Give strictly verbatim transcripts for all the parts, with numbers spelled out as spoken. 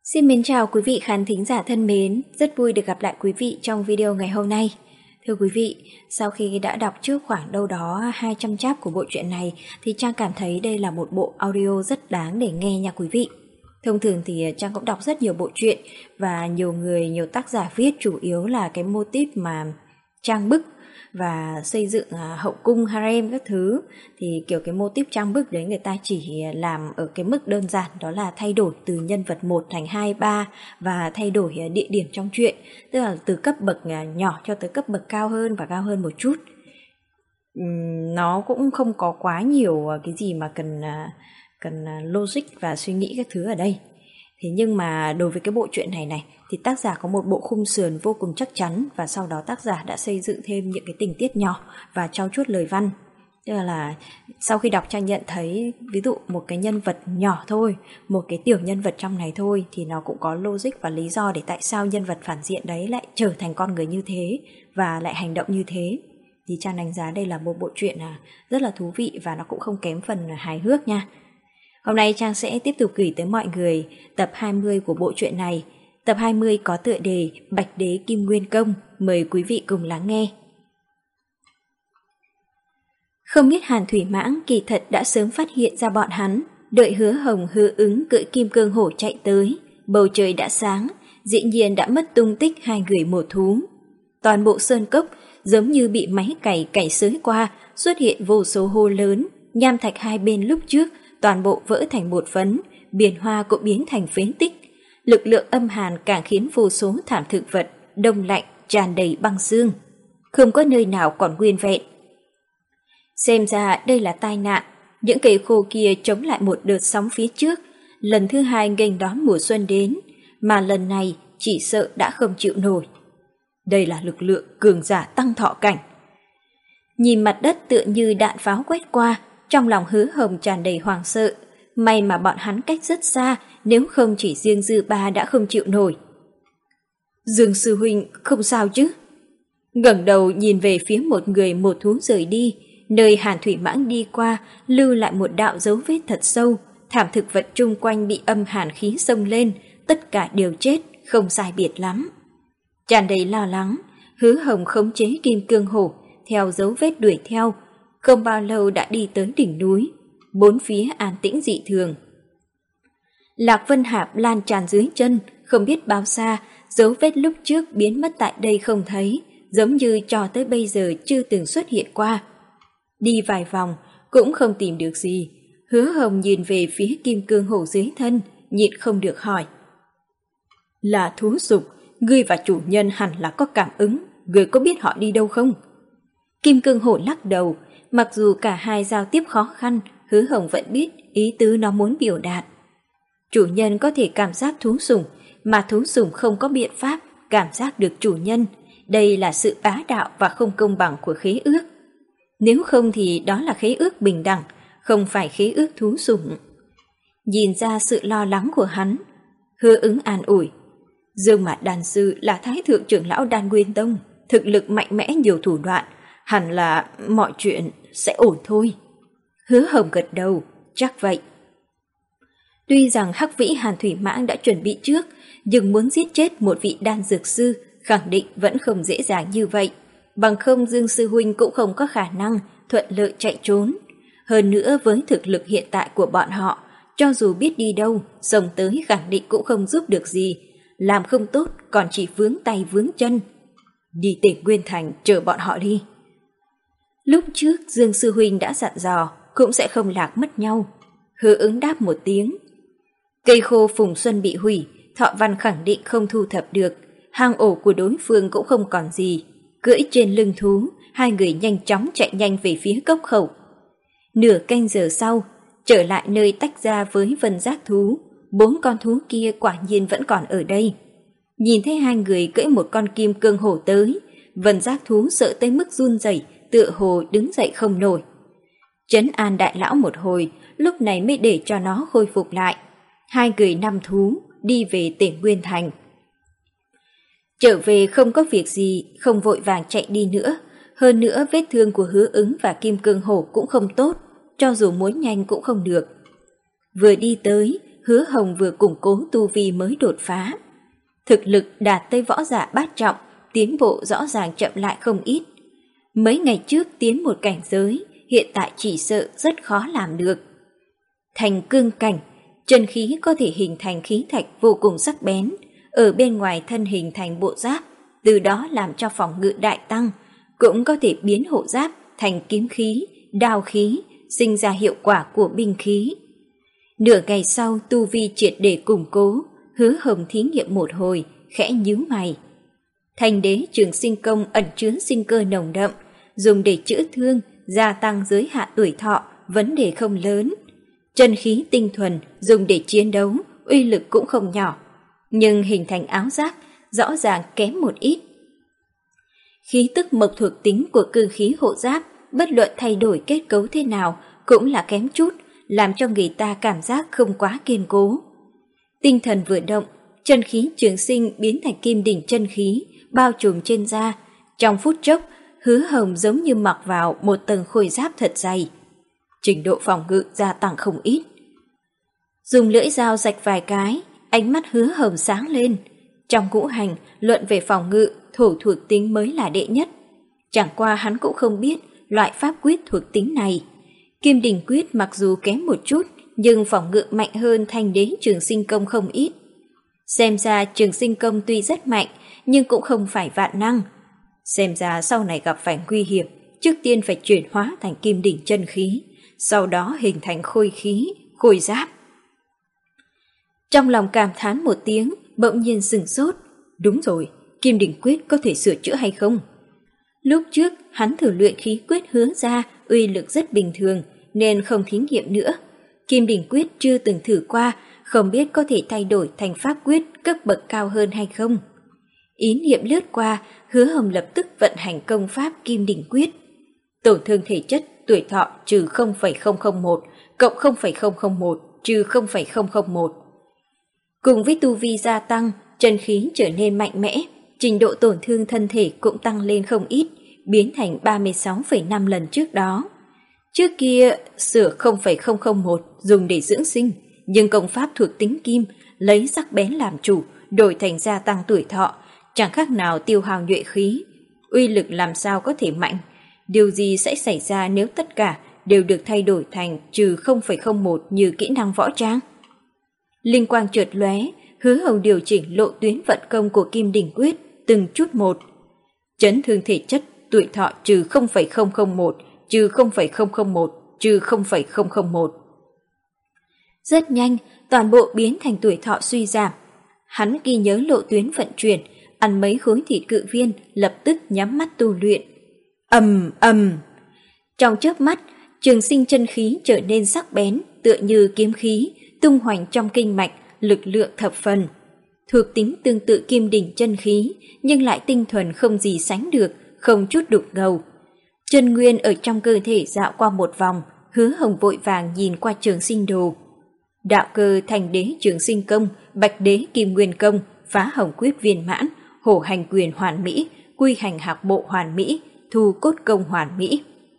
Xin mến chào quý vị khán thính giả thân mến, rất vui được gặp lại quý vị trong video ngày hôm nay. Thưa quý vị, sau khi đã đọc trước khoảng đâu đó hai trăm chap của bộ truyện này thì Trang cảm thấy đây là một bộ audio rất đáng để nghe nha quý vị. Thông thường thì Trang cũng đọc rất nhiều bộ truyện và nhiều người, nhiều tác giả viết chủ yếu là cái mô típ mà trang bức và xây dựng hậu cung harem các thứ, thì kiểu cái mô típ trang bức đấy người ta chỉ làm ở cái mức đơn giản, đó là thay đổi từ nhân vật một thành hai, ba và thay đổi địa điểm trong truyện, tức là từ cấp bậc nhỏ cho tới cấp bậc cao hơn và cao hơn một chút. Nó cũng không có quá nhiều cái gì mà cần cần logic và suy nghĩ các thứ ở đây. Thế nhưng mà đối với cái bộ truyện này này thì tác giả có một bộ khung sườn vô cùng chắc chắn, và sau đó tác giả đã xây dựng thêm những cái tình tiết nhỏ và trau chuốt lời văn. Tức là sau khi đọc Trang nhận thấy ví dụ một cái nhân vật nhỏ thôi, một cái tiểu nhân vật trong này thôi, thì nó cũng có logic và lý do để tại sao nhân vật phản diện đấy lại trở thành con người như thế và lại hành động như thế. Thì Trang đánh giá đây là một bộ truyện rất là thú vị và nó cũng không kém phần hài hước nha. Hôm nay Trang sẽ tiếp tục gửi tới mọi người tập hai mươi của bộ truyện này. Tập hai mươi có tựa đề Bạch Đế Kim Nguyên Công. Mời quý vị cùng lắng nghe. Không biết Hàn Thủy Mãng kỳ thật đã sớm phát hiện ra bọn hắn. Đợi Hứa Hồng Hứa Ứng cưỡi kim cương hổ chạy tới, bầu trời đã sáng, dĩ nhiên đã mất tung tích hai người một thú. Toàn bộ sơn cốc giống như bị máy cày cày xới qua, xuất hiện vô số hô lớn, nham thạch hai bên lúc trước toàn bộ vỡ thành bột phấn, biển hoa cũng biến thành phế tích. Lực lượng âm hàn càng khiến vô số thảm thực vật đông lạnh tràn đầy băng xương, không có nơi nào còn nguyên vẹn. Xem ra đây là tai nạn, những cây khô kia chống lại một đợt sóng phía trước, lần thứ hai nghênh đón mùa xuân đến, mà lần này chỉ sợ đã không chịu nổi. Đây là lực lượng cường giả tăng thọ cảnh. Nhìn mặt đất tựa như đạn pháo quét qua, trong lòng Hứa Hồng tràn đầy hoảng sợ. May mà bọn hắn cách rất xa, nếu không chỉ riêng Dư Ba đã không chịu nổi. Dương sư huynh không sao chứ? Ngẩng đầu nhìn về phía một người một thú rời đi, nơi Hàn Thủy Mãng đi qua lưu lại một đạo dấu vết thật sâu, thảm thực vật chung quanh bị âm hàn khí xông lên, tất cả đều chết, không sai biệt lắm. Tràn đầy lo lắng, Hứa Hồng khống chế kim cương hổ, theo dấu vết đuổi theo, không bao lâu đã đi tới đỉnh núi, bốn phía an tĩnh dị thường. Lạc Vân Hạp lan tràn dưới chân, không biết bao xa, dấu vết lúc trước biến mất tại đây không thấy, giống như cho tới bây giờ chưa từng xuất hiện qua. Đi vài vòng, cũng không tìm được gì. Hứa Hồng nhìn về phía kim cương hổ dưới thân, nhịn không được hỏi. Là thú dục, ngươi và chủ nhân hẳn là có cảm ứng, ngươi có biết họ đi đâu không? Kim cương hổ lắc đầu, mặc dù cả hai giao tiếp khó khăn, Hứa Hồng vẫn biết ý tứ nó muốn biểu đạt. Chủ nhân có thể cảm giác thú sủng, mà thú sủng không có biện pháp cảm giác được chủ nhân. Đây là sự bá đạo và không công bằng của khế ước. Nếu không thì đó là khế ước bình đẳng, không phải khế ước thú sủng. Nhìn ra sự lo lắng của hắn, Hứa Ứng an ủi. Dương Mạt Đan sư là thái thượng trưởng lão Đan Nguyên Tông, thực lực mạnh mẽ nhiều thủ đoạn, hẳn là mọi chuyện sẽ ổn thôi. Hứa Hồng gật đầu, chắc vậy. Tuy rằng Hắc Vĩ Hàn Thủy Mãng đã chuẩn bị trước, nhưng muốn giết chết một vị đan dược sư khẳng định vẫn không dễ dàng như vậy. Bằng không Dương Sư Huynh cũng không có khả năng thuận lợi chạy trốn. Hơn nữa với thực lực hiện tại của bọn họ, cho dù biết đi đâu, xông tới khẳng định cũng không giúp được gì. Làm không tốt còn chỉ vướng tay vướng chân. Đi Tề Nguyên Thành chờ bọn họ đi. Lúc trước Dương Sư Huynh đã dặn dò cũng sẽ không lạc mất nhau. Hứa Ứng đáp một tiếng. Cây khô Phùng Xuân bị hủy, Thọ Văn khẳng định không thu thập được, hang ổ của đối phương cũng không còn gì. Cưỡi trên lưng thú, hai người nhanh chóng chạy nhanh về phía cốc khẩu. Nửa canh giờ sau, trở lại nơi tách ra với Vân Giác thú, bốn con thú kia quả nhiên vẫn còn ở đây. Nhìn thấy hai người cưỡi một con kim cương hổ tới, Vân Giác thú sợ tới mức run rẩy, tựa hồ đứng dậy không nổi. Trấn an đại lão một hồi, lúc này mới để cho nó khôi phục lại. Hai người năm thú đi về Tề Nguyên Thành. Trở về không có việc gì, không vội vàng chạy đi nữa. Hơn nữa vết thương của Hứa Ứng và kim cương hổ cũng không tốt, cho dù muốn nhanh cũng không được. Vừa đi tới, Hứa Hồng vừa củng cố tu vi mới đột phá. Thực lực đạt tới võ giả bát trọng, tiến bộ rõ ràng chậm lại không ít. Mấy ngày trước tiến một cảnh giới, hiện tại chỉ sợ rất khó làm được. Thành cương cảnh, chân khí có thể hình thành khí thạch vô cùng sắc bén, ở bên ngoài thân hình thành bộ giáp, từ đó làm cho phòng ngự đại tăng, cũng có thể biến hộ giáp thành kiếm khí, đao khí, sinh ra hiệu quả của binh khí. Nửa ngày sau tu vi triệt để củng cố, Hứa Hồng thí nghiệm một hồi, khẽ nhíu mày. Thành đế trường sinh công ẩn chứa sinh cơ nồng đậm, dùng để chữa thương, gia tăng giới hạn tuổi thọ, vấn đề không lớn. Chân khí tinh thuần dùng để chiến đấu, uy lực cũng không nhỏ, nhưng hình thành áo giáp rõ ràng kém một ít. Khí tức mộc thuộc tính của cương khí hộ giáp, bất luận thay đổi kết cấu thế nào cũng là kém chút, làm cho người ta cảm giác không quá kiên cố. Tinh thần vừa động, chân khí trường sinh biến thành kim đỉnh chân khí, bao trùm trên da. Trong phút chốc, Hứa Hồng giống như mặc vào một tầng khôi giáp thật dày. Trình độ phòng ngự gia tăng không ít. Dùng lưỡi dao rạch vài cái, ánh mắt Hứa Hồng sáng lên. Trong ngũ hành, luận về phòng ngự, thổ thuộc tính mới là đệ nhất. Chẳng qua hắn cũng không biết loại pháp quyết thuộc tính này. Kim đỉnh quyết mặc dù kém một chút, nhưng phòng ngự mạnh hơn Thanh đế trường sinh công không ít. Xem ra trường sinh công tuy rất mạnh, nhưng cũng không phải vạn năng. Xem ra sau này gặp phải nguy hiểm, trước tiên phải chuyển hóa thành kim đỉnh chân khí, sau đó hình thành khôi khí, khôi giáp. Trong lòng cảm thán một tiếng, bỗng nhiên sửng sốt. Đúng rồi, kim đỉnh quyết có thể sửa chữa hay không? Lúc trước hắn thử luyện khí quyết hướng ra, uy lực rất bình thường, nên không thí nghiệm nữa. Kim đỉnh quyết chưa từng thử qua, không biết có thể thay đổi thành pháp quyết cấp bậc cao hơn hay không. Ý niệm lướt qua, Hứa Hồng lập tức vận hành công pháp kim đỉnh quyết. Tổn thương thể chất tuổi thọ trừ không phẩy không không một, cộng không phẩy không không một, trừ không phẩy không không một. Cùng với tu vi gia tăng, chân khí trở nên mạnh mẽ, trình độ tổn thương thân thể cũng tăng lên không ít, biến thành ba mươi sáu phẩy năm lần trước đó. Trước kia sửa không phẩy không không một dùng để dưỡng sinh, nhưng công pháp thuộc tính kim, lấy sắc bén làm chủ, đổi thành gia tăng tuổi thọ, chẳng khác nào tiêu hao nhuệ khí. Uy lực làm sao có thể mạnh? Điều gì sẽ xảy ra nếu tất cả đều được thay đổi thành trừ không phẩy không một như kỹ năng võ trang? Linh quang chợt lóe, Hứa Hồng điều chỉnh lộ tuyến vận công của kim đỉnh quyết từng chút một. Chấn thương thể chất tuổi thọ trừ không phẩy không không một, trừ không phẩy không không một, trừ không phẩy không không một. Rất nhanh, toàn bộ biến thành tuổi thọ suy giảm. Hắn ghi nhớ lộ tuyến vận chuyển, ăn mấy khối thịt cự viên, lập tức nhắm mắt tu luyện. Ầm ầm. Trong chớp mắt, trường sinh chân khí trở nên sắc bén, tựa như kiếm khí, tung hoành trong kinh mạch, lực lượng thập phần. Thuộc tính tương tự kim đỉnh chân khí, nhưng lại tinh thuần không gì sánh được, không chút đục ngầu. Chân nguyên ở trong cơ thể dạo qua một vòng, Hứa Hồng vội vàng nhìn qua trường sinh đồ. Đạo cơ thành đế trường sinh công, bạch đế kim nguyên công, phá hồng quyết viên mãn, hổ hành quyền hoàn mỹ, quy hành hạc bộ hoàn mỹ, thu cốt công hoàn mỹ.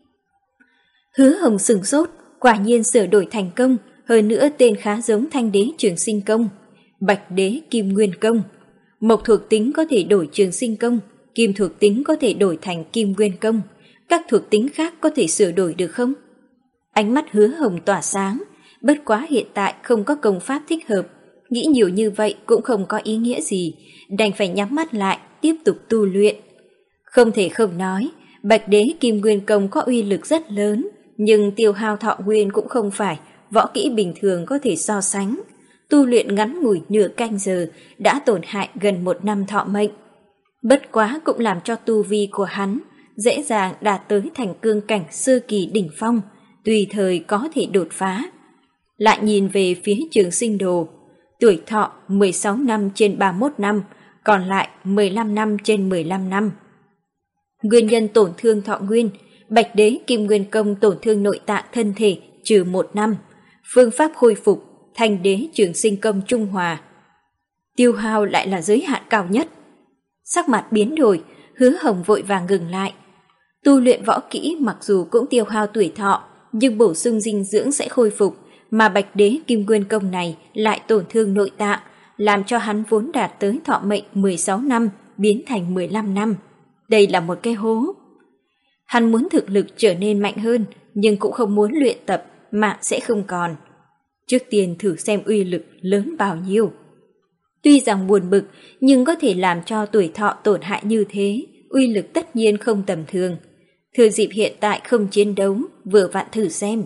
Hứa Hồng sửng sốt, quả nhiên sửa đổi thành công, hơn nữa tên khá giống thanh đế trường sinh công, bạch đế kim nguyên công. Mộc thuộc tính có thể đổi trường sinh công, kim thuộc tính có thể đổi thành kim nguyên công, các thuộc tính khác có thể sửa đổi được không? Ánh mắt Hứa Hồng tỏa sáng, bất quá hiện tại không có công pháp thích hợp, nghĩ nhiều như vậy cũng không có ý nghĩa gì, đành phải nhắm mắt lại, tiếp tục tu luyện. Không thể không nói, bạch đế kim nguyên công có uy lực rất lớn, nhưng tiêu hao thọ nguyên cũng không phải võ kỹ bình thường có thể so sánh. Tu luyện ngắn ngủi nửa canh giờ đã tổn hại gần một năm thọ mệnh. Bất quá cũng làm cho tu vi của hắn dễ dàng đạt tới thành cương cảnh sơ kỳ đỉnh phong, tùy thời có thể đột phá. Lại nhìn về phía trường sinh đồ, tuổi thọ mười sáu năm trên ba mươi mốt năm, còn lại mười lăm năm trên mười lăm năm. Nguyên nhân tổn thương thọ nguyên, bạch đế kim nguyên công tổn thương nội tạng thân thể trừ một năm, phương pháp khôi phục thanh đế trường sinh công trung hòa. Tiêu hao lại là giới hạn cao nhất. Sắc mặt biến đổi, Hứa Hồng vội vàng ngừng lại. Tu luyện võ kỹ mặc dù cũng tiêu hao tuổi thọ, nhưng bổ sung dinh dưỡng sẽ khôi phục, mà Bạch Đế Kim Nguyên Công này lại tổn thương nội tạng, làm cho hắn vốn đạt tới thọ mệnh mười sáu năm biến thành mười lăm năm. Đây là một cái hố. Hắn muốn thực lực trở nên mạnh hơn, nhưng cũng không muốn luyện tập, mạng sẽ không còn. Trước tiên thử xem uy lực lớn bao nhiêu. Tuy rằng buồn bực, nhưng có thể làm cho tuổi thọ tổn hại như thế, uy lực tất nhiên không tầm thường. Thừa dịp hiện tại không chiến đấu, vừa vặn thử xem.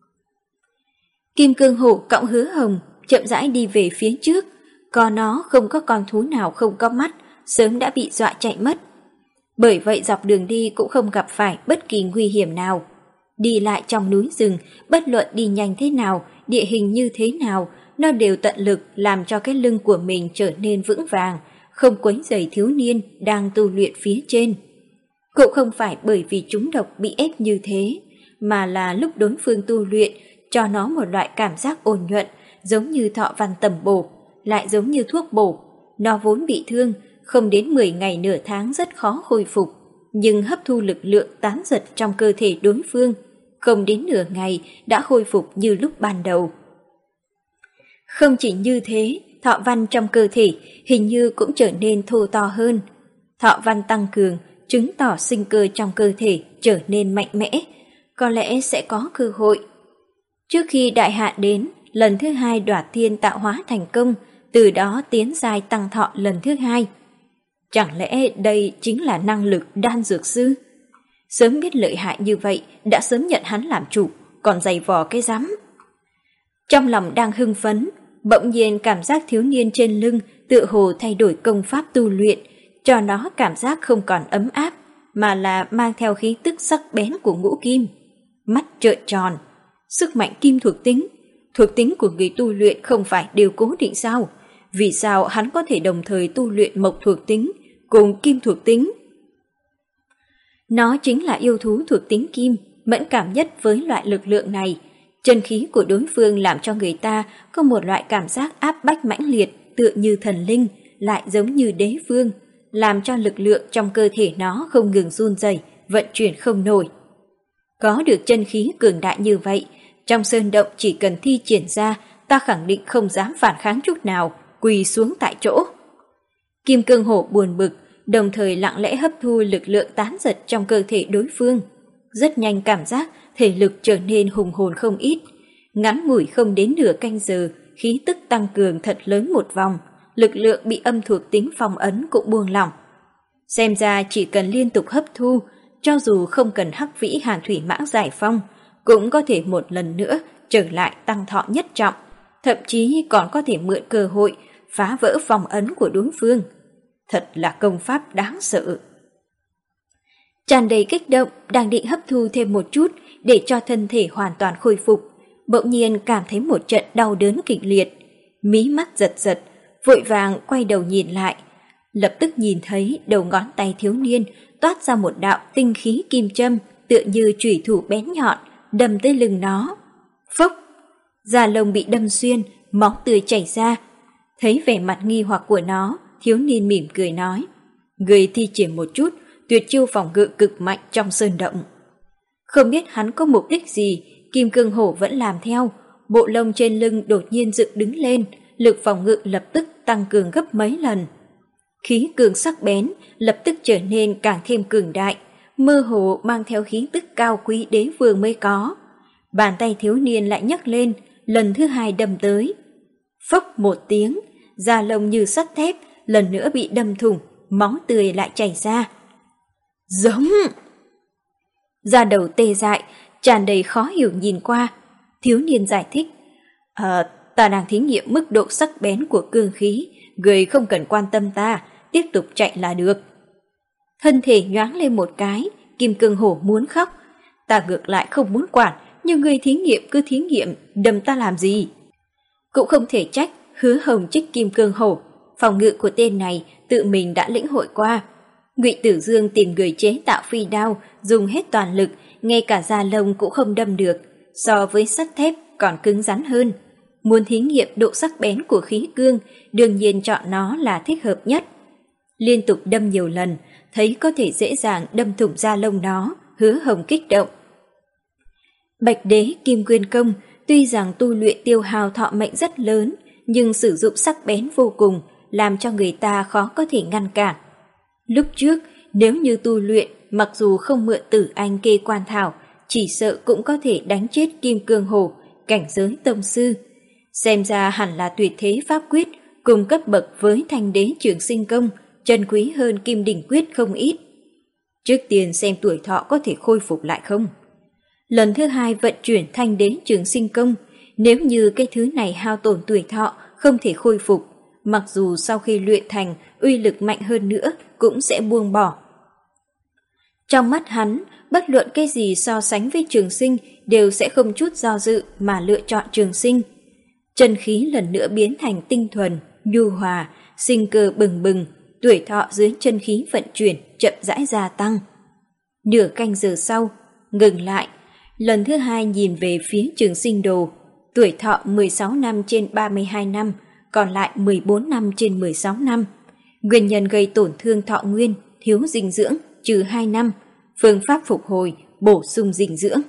Kim Cương Hổ cõng Hứa Hồng, chậm rãi đi về phía trước, có nó không có con thú nào không có mắt, sớm đã bị dọa chạy mất. Bởi vậy dọc đường đi cũng không gặp phải bất kỳ nguy hiểm nào. Đi lại trong núi rừng, bất luận đi nhanh thế nào, địa hình như thế nào, nó đều tận lực làm cho cái lưng của mình trở nên vững vàng, không quấy rầy thiếu niên đang tu luyện phía trên. Cũng không phải bởi vì chúng độc bị ép như thế, mà là lúc đối phương tu luyện cho nó một loại cảm giác ôn nhuận, giống như thọ văn tầm bổ, lại giống như thuốc bổ. Nó vốn bị thương, không đến mười ngày nửa tháng rất khó khôi phục, nhưng hấp thu lực lượng tán giật trong cơ thể đối phương, không đến nửa ngày đã khôi phục như lúc ban đầu. Không chỉ như thế, thọ văn trong cơ thể hình như cũng trở nên thô to hơn. Thọ văn tăng cường, chứng tỏ sinh cơ trong cơ thể trở nên mạnh mẽ, có lẽ sẽ có cơ hội. Trước khi đại hạn đến, lần thứ hai Đoạt Thiên tạo hóa thành công, từ đó tiến giai tăng thọ lần thứ hai. Chẳng lẽ đây chính là năng lực đan dược sư? Sớm biết lợi hại như vậy, đã sớm nhận hắn làm chủ, còn giày vò cái rắm. Trong lòng đang hưng phấn, bỗng nhiên cảm giác thiếu niên trên lưng tựa hồ thay đổi công pháp tu luyện, cho nó cảm giác không còn ấm áp, mà là mang theo khí tức sắc bén của ngũ kim. Mắt trợn tròn, sức mạnh kim thuộc tính. Thuộc tính của người tu luyện không phải đều cố định sao? Vì sao hắn có thể đồng thời tu luyện mộc thuộc tính cùng kim thuộc tính? Nó chính là yêu thú thuộc tính kim, mẫn cảm nhất với loại lực lượng này. Chân khí của đối phương làm cho người ta có một loại cảm giác áp bách mãnh liệt, tựa như thần linh, lại giống như đế vương, làm cho lực lượng trong cơ thể nó không ngừng run rẩy, vận chuyển không nổi. Có được chân khí cường đại như vậy, trong sơn động chỉ cần thi triển ra, ta khẳng định không dám phản kháng chút nào, quỳ xuống tại chỗ. Kim Cương Hổ buồn bực, đồng thời lặng lẽ hấp thu lực lượng tán giật trong cơ thể đối phương. Rất nhanh cảm giác thể lực trở nên hùng hồn không ít. Ngắn ngủi không đến nửa canh giờ, khí tức tăng cường thật lớn một vòng, lực lượng bị âm thuộc tính phong ấn cũng buông lỏng. Xem ra chỉ cần liên tục hấp thu, cho dù không cần hắc vĩ hàn thủy mãng giải phong, cũng có thể một lần nữa trở lại tăng thọ nhất trọng, thậm chí còn có thể mượn cơ hội phá vỡ phong ấn của đối phương. Thật là công pháp đáng sợ. Tràn đầy kích động, đang định hấp thu thêm một chút để cho thân thể hoàn toàn khôi phục, bỗng nhiên cảm thấy một trận đau đớn kịch liệt, mí mắt giật giật, vội vàng quay đầu nhìn lại, lập tức nhìn thấy đầu ngón tay thiếu niên toát ra một đạo tinh khí kim châm, tựa như chủy thủ bén nhọn, đâm tới lưng nó. Phốc! Da lông bị đâm xuyên, máu tươi chảy ra. Thấy vẻ mặt nghi hoặc của nó, thiếu niên mỉm cười nói: "Người thi triển một chút tuyệt chiêu phòng ngự cực mạnh trong sơn động." Không biết hắn có mục đích gì, Kim Cương Hổ vẫn làm theo. Bộ lông trên lưng đột nhiên dựng đứng lên, lực phòng ngự lập tức tăng cường gấp mấy lần. Khí cường sắc bén lập tức trở nên càng thêm cường đại, mơ hồ mang theo khí tức cao quý đế vương mới có. Bàn tay thiếu niên lại nhấc lên, lần thứ hai đâm tới. Phốc một tiếng, da lông như sắt thép lần nữa bị đâm thủng, máu tươi lại chảy ra. Giống! Da đầu tê dại, tràn đầy khó hiểu nhìn qua. Thiếu niên giải thích: à, ta đang thí nghiệm mức độ sắc bén của cương khí, người không cần quan tâm ta, tiếp tục chạy là được. Thân thể nhoáng lên một cái, Kim Cương Hổ muốn khóc. Ta ngược lại không muốn quản, nhưng người thí nghiệm cứ thí nghiệm, đâm ta làm gì? Cũng không thể trách Hứa Hồng trích Kim Cương Hổ, phòng ngự của tên này tự mình đã lĩnh hội qua. Ngụy Tử Dương tìm người chế tạo phi đao, dùng hết toàn lực, ngay cả da lông cũng không đâm được, so với sắt thép còn cứng rắn hơn. Muốn thí nghiệm độ sắc bén của khí cương, đương nhiên chọn nó là thích hợp nhất. Liên tục đâm nhiều lần, thấy có thể dễ dàng đâm thủng da lông nó, Hứa Hồng kích động. Bạch Đế Kim Nguyên Công Tuy rằng tu luyện tiêu hao thọ mệnh rất lớn, nhưng sử dụng sắc bén vô cùng, làm cho người ta khó có thể ngăn cản. Lúc trước, nếu như tu luyện, mặc dù không mượn Tử Anh kê quan thảo, chỉ sợ cũng có thể đánh chết Kim Cương Hổ, cảnh giới tông sư. Xem ra hẳn là tuyệt thế pháp quyết, cùng cấp bậc với Thanh Đế Trường Sinh Công, chân quý hơn Kim Đỉnh Quyết không ít. Trước tiên xem tuổi thọ có thể khôi phục lại không. Lần thứ hai vận chuyển Thanh Đế Trường Sinh Công, nếu như cái thứ này hao tổn tuổi thọ không thể khôi phục, mặc dù sau khi luyện thành uy lực mạnh hơn nữa cũng sẽ buông bỏ. Trong mắt hắn, bất luận cái gì so sánh với Trường Sinh đều sẽ không chút do dự mà lựa chọn Trường Sinh. Chân khí lần nữa biến thành tinh thuần, nhu hòa, sinh cơ bừng bừng, tuổi thọ dưới chân khí vận chuyển chậm rãi gia tăng. Nửa canh giờ sau, ngừng lại, lần thứ hai nhìn về phía Trường Sinh đồ, tuổi thọ mười sáu năm trên ba mươi hai năm, còn lại mười bốn năm trên mười sáu năm. Nguyên nhân gây tổn thương thọ nguyên, thiếu dinh dưỡng, trừ hai năm, phương pháp phục hồi, bổ sung dinh dưỡng.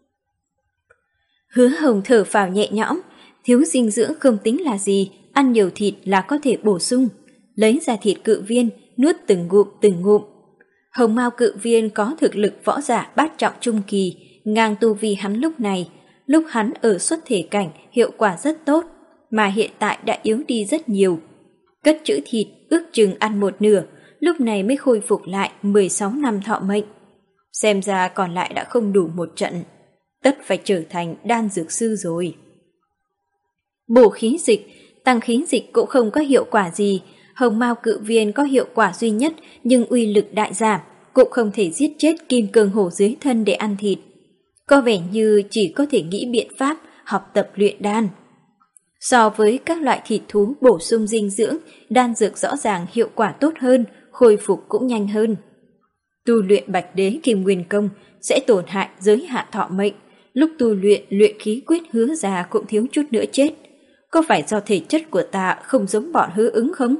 Hứa Hồng thở phào nhẹ nhõm, thiếu dinh dưỡng không tính là gì, ăn nhiều thịt là có thể bổ sung. Lấy ra thịt cự viên, nuốt từng ngụm từng ngụm. Hồng Mao cự viên có thực lực võ giả bát trọng trung kỳ, ngang tu vi hắn lúc này. Lúc hắn ở xuất thể cảnh hiệu quả rất tốt, mà hiện tại đã yếu đi rất nhiều. Cất trữ thịt ước chừng ăn một nửa, lúc này mới khôi phục lại mười sáu năm thọ mệnh. Xem ra còn lại đã không đủ một trận, tất phải trở thành đan dược sư rồi. Bổ khí dịch, tăng khí dịch cũng không có hiệu quả gì. Hồng Mao cự viên có hiệu quả duy nhất nhưng uy lực đại giảm, cũng không thể giết chết Kim Cương Hổ dưới thân để ăn thịt. Có vẻ như chỉ có thể nghĩ biện pháp học tập luyện đan. So với các loại thịt thú bổ sung dinh dưỡng, đan dược rõ ràng hiệu quả tốt hơn, khôi phục cũng nhanh hơn. Tu luyện Bạch Đế Kim Nguyên Công sẽ tổn hại giới hạn thọ mệnh, lúc tu luyện luyện khí quyết Hứa già cũng thiếu chút nữa chết. Có phải do thể chất của ta không giống bọn Hứa Ứng không?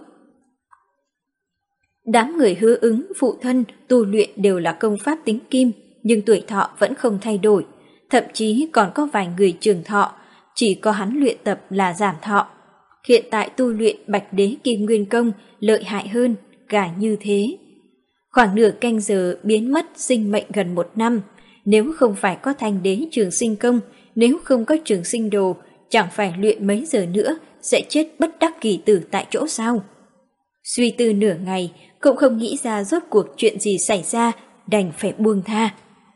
Đám người Hứa Ứng phụ thân tu luyện đều là công pháp tính kim, nhưng tuổi thọ vẫn không thay đổi, thậm chí còn có vài người trường thọ, chỉ có hắn luyện tập là giảm thọ. Hiện tại tu luyện Bạch Đế Kim Nguyên Công lợi hại hơn, cả như thế. Khoảng nửa canh giờ biến mất sinh mệnh gần một năm, nếu không phải có Thanh Đế Trường Sinh Công, nếu không có Trường Sinh Đồ, chẳng phải luyện mấy giờ nữa sẽ chết bất đắc kỳ tử tại chỗ sao? Suy tư nửa ngày, cũng không nghĩ ra rốt cuộc chuyện gì xảy ra, đành phải buông tha.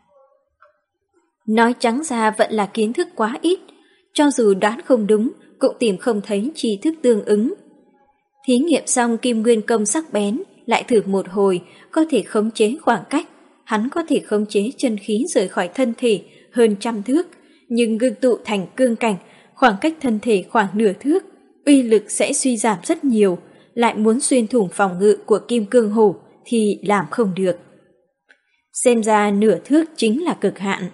Nói trắng ra vẫn là kiến thức quá ít, cho dù đoán không đúng, cũng tìm không thấy tri thức tương ứng. Thí nghiệm xong Kim Nguyên Công sắc bén, lại thử một hồi, có thể khống chế khoảng cách. Hắn có thể khống chế chân khí rời khỏi thân thể hơn trăm thước, nhưng ngưng tụ thành cương cảnh, khoảng cách thân thể khoảng nửa thước, uy lực sẽ suy giảm rất nhiều, lại muốn xuyên thủng phòng ngự của Kim Cương Hổ thì làm không được. Xem ra nửa thước chính là cực hạn.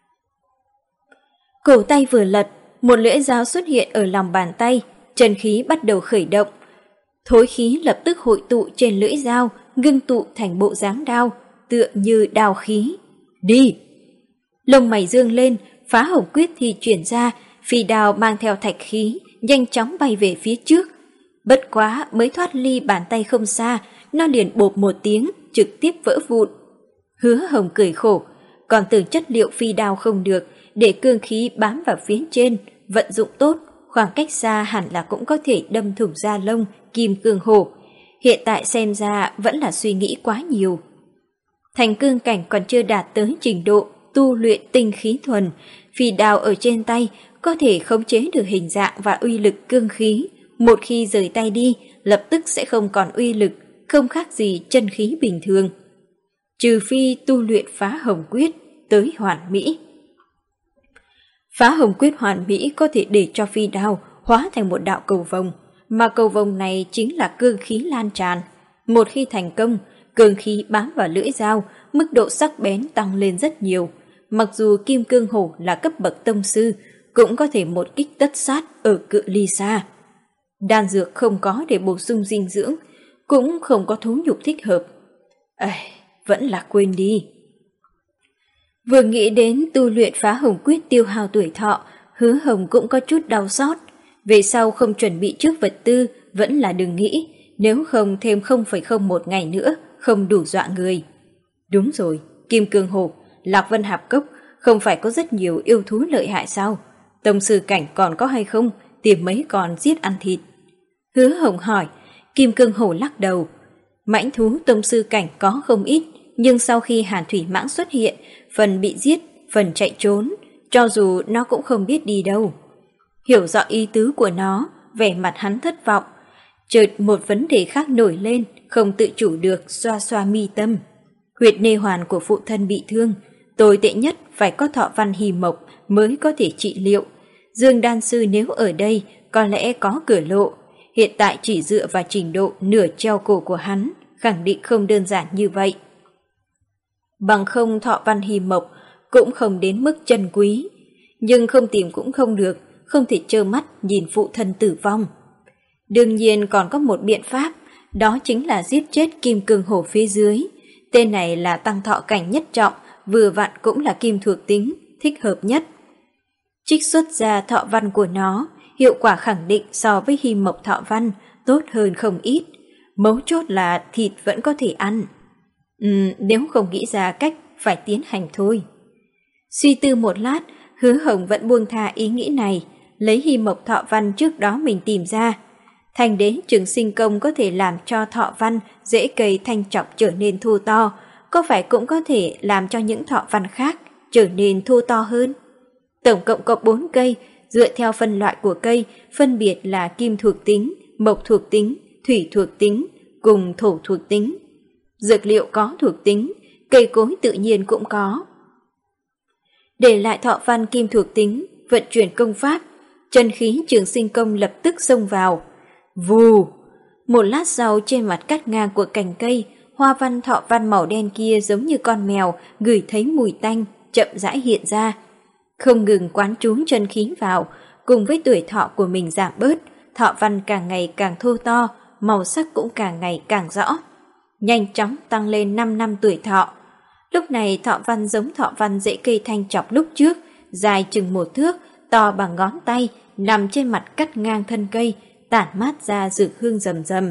Cổ tay vừa lật, một lưỡi dao xuất hiện ở lòng bàn tay, chân khí bắt đầu khởi động. Thối khí lập tức hội tụ trên lưỡi dao, ngưng tụ thành bộ dáng đao, tựa như đao khí. Đi! Lông mày dương lên, Phá Hồng Quyết thì chuyển ra, phi đao mang theo thạch khí, nhanh chóng bay về phía trước. Bất quá mới thoát ly bàn tay không xa, nó liền bộp một tiếng, trực tiếp vỡ vụn. Hứa Hồng cười khổ, còn tưởng chất liệu phi đao không được, để cương khí bám vào phía trên, vận dụng tốt, khoảng cách xa hẳn là cũng có thể đâm thủng da lông Kim Cương Hổ. Hiện tại xem ra vẫn là suy nghĩ quá nhiều. Thành cương cảnh còn chưa đạt tới trình độ tu luyện tinh khí thuần, phi đao ở trên tay có thể khống chế được hình dạng và uy lực cương khí. Một khi rời tay đi, lập tức sẽ không còn uy lực, không khác gì chân khí bình thường. Trừ phi tu luyện Phá Hồng Quyết tới hoàn mỹ. Phá Hồng Quyết hoàn mỹ có thể để cho phi đao hóa thành một đạo cầu vồng, mà cầu vồng này chính là cương khí lan tràn. Một khi thành công, cương khí bám vào lưỡi dao, mức độ sắc bén tăng lên rất nhiều. Mặc dù Kim Cương Hổ là cấp bậc tông sư, cũng có thể một kích tất sát ở cự ly xa. Đan dược không có để bổ sung dinh dưỡng, cũng không có thú nhục thích hợp. Ây, vẫn là quên đi. Vừa nghĩ đến tu luyện Phá Hồng Quyết tiêu hao tuổi thọ, Hứa Hồng cũng có chút đau xót. Về sau không chuẩn bị trước vật tư vẫn là đừng nghĩ, nếu không thêm không phẩy không một ngày nữa không đủ dọa người. Đúng rồi, Kim Cương Hồ, Lạc Vân Hạp Cốc không phải có rất nhiều yêu thú lợi hại sao? Tông sư cảnh còn có hay không? Tìm mấy con giết ăn thịt. Hứa Hồng hỏi. Kim Cương Hổ lắc đầu. Mãnh thú tông sư cảnh có không ít, nhưng sau khi Hàn Thủy Mãng xuất hiện, phần bị giết, phần chạy trốn, cho dù nó cũng không biết đi đâu. Hiểu rõ ý tứ của nó, vẻ mặt hắn thất vọng. Chợt một vấn đề khác nổi lên, không tự chủ được xoa xoa mi tâm. Huyệt nê hoàn của phụ thân bị thương, tồi tệ nhất phải có Thọ Văn Hỉ Mộc mới có thể trị liệu. Dương đan sư nếu ở đây có lẽ có cửa lộ. Hiện tại chỉ dựa vào trình độ nửa treo cổ của hắn, khẳng định không đơn giản như vậy. Bằng không Thọ Văn Hỉ Mộc cũng không đến mức chân quý, nhưng không tìm cũng không được, không thể trơ mắt nhìn phụ thân tử vong. Đương nhiên còn có một biện pháp, đó chính là giết chết Kim Cương Hổ phía dưới. Tên này là tăng thọ cảnh nhất trọng, vừa vặn cũng là kim thuộc tính, thích hợp nhất. Trích xuất ra thọ văn của nó, hiệu quả khẳng định so với Hỉ Mộc thọ văn tốt hơn không ít. Mấu chốt là thịt vẫn có thể ăn. Ừm, nếu không nghĩ ra cách phải tiến hành thôi. Suy tư một lát, Hứa Hồng vẫn buông tha ý nghĩ này, lấy Hỉ Mộc thọ văn trước đó mình tìm ra. Thành đế trường sinh công có thể làm cho thọ văn rễ cây thanh trọng trở nên thô to, có phải cũng có thể làm cho những thọ văn khác trở nên thô to hơn? Tổng cộng có bốn cây, dựa theo phân loại của cây, phân biệt là kim thuộc tính, mộc thuộc tính, thủy thuộc tính, cùng thổ thuộc tính. Dược liệu có thuộc tính, cây cối tự nhiên cũng có. Để lại thọ văn kim thuộc tính, vận chuyển công pháp, chân khí trường sinh công lập tức xông vào. Vù! Một lát sau trên mặt cắt ngang của cành cây, hoa văn thọ văn màu đen kia giống như con mèo ngửi thấy mùi tanh, chậm rãi hiện ra. Không ngừng quán trú chân khí vào, cùng với tuổi thọ của mình giảm bớt, thọ văn càng ngày càng thô to, màu sắc cũng càng ngày càng rõ. Nhanh chóng tăng lên năm năm tuổi thọ. Lúc này thọ văn giống thọ văn rễ cây thanh chọc lúc trước, dài chừng một thước, to bằng ngón tay, nằm trên mặt cắt ngang thân cây, tản mát ra dược hương rầm rầm.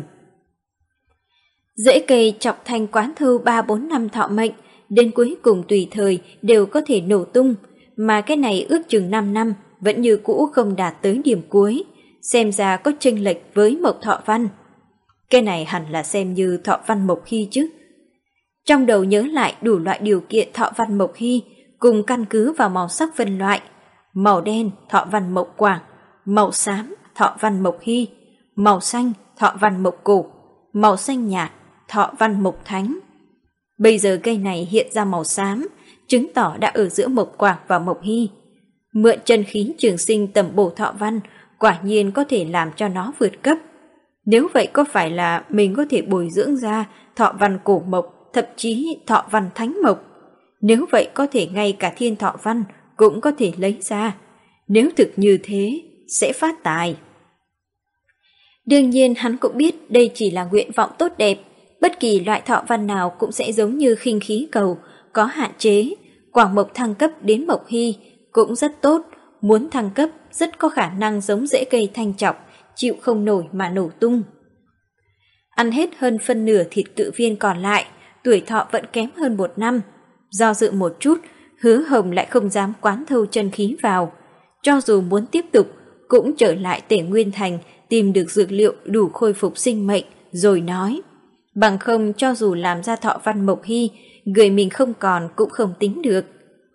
Rễ cây chọc thanh quán thâu ba bốn năm thọ mệnh, đến cuối cùng tùy thời đều có thể nổ tung, mà cái này ước chừng năm năm vẫn như cũ không đạt tới điểm cuối, xem ra có chênh lệch với mộc thọ văn. Cái này hẳn là xem như thọ văn mộc hy chứ. Trong đầu nhớ lại đủ loại điều kiện thọ văn mộc hy, cùng căn cứ vào màu sắc phân loại. Màu đen thọ văn mộc quảng, màu xám thọ văn mộc hy, màu xanh thọ văn mộc cổ, màu xanh nhạt thọ văn mộc thánh. Bây giờ cây này hiện ra màu xám, chứng tỏ đã ở giữa mộc quảng và mộc hy. Mượn chân khí trường sinh tầm bổ thọ văn, quả nhiên có thể làm cho nó vượt cấp. Nếu vậy có phải là mình có thể bồi dưỡng ra thọ văn cổ mộc, thậm chí thọ văn thánh mộc? Nếu vậy có thể ngay cả thiên thọ văn cũng có thể lấy ra. Nếu thực như thế, sẽ phát tài. Đương nhiên hắn cũng biết đây chỉ là nguyện vọng tốt đẹp. Bất kỳ loại thọ văn nào cũng sẽ giống như khinh khí cầu, có hạn chế. Quảng mộc thăng cấp đến mộc hy cũng rất tốt. Muốn thăng cấp rất có khả năng giống rễ cây thanh trọc, chịu không nổi mà nổ tung. Ăn hết hơn phân nửa thịt cự viên còn lại, tuổi thọ vẫn kém hơn một năm. Do dự một chút, Hứa Hồng lại không dám quán thâu chân khí vào. Cho dù muốn tiếp tục, cũng trở lại Tể Nguyên Thành tìm được dược liệu đủ khôi phục sinh mệnh, rồi nói. Bằng không cho dù làm ra thọ văn mộc hy, người mình không còn cũng không tính được.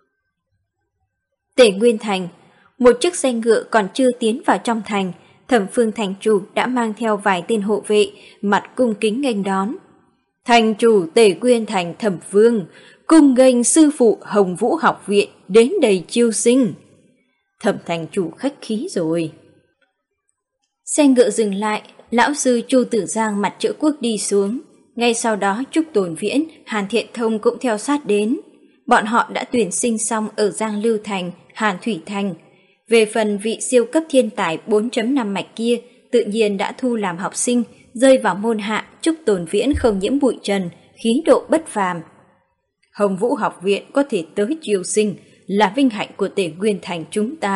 Tể Nguyên Thành, một chiếc xe ngựa còn chưa tiến vào trong thành, Thẩm Phương thành chủ đã mang theo vài tên hộ vệ, mặt cung kính nghênh đón. Thành chủ Tể Nguyên Thành Thẩm Phương, cung nghênh sư phụ Hồng Vũ học viện đến đây chiêu sinh. Thẩm thành chủ khách khí rồi. Xe ngựa dừng lại, lão sư Chu Tử Giang mặt chữ quốc đi xuống. Ngay sau đó Trúc Tồn Viễn, Hàn Thiện Thông cũng theo sát đến. Bọn họ đã tuyển sinh xong ở Giang Lưu Thành, Hàn Thủy Thành. Về phần vị siêu cấp thiên tài bốn chấm năm mạch kia, tự nhiên đã thu làm học sinh, rơi vào môn hạ. Trúc Tồn Viễn không nhiễm bụi trần, khí độ bất phàm. Hồng Vũ học viện có thể tới chiêu sinh là vinh hạnh của Tể Nguyên Thành chúng ta,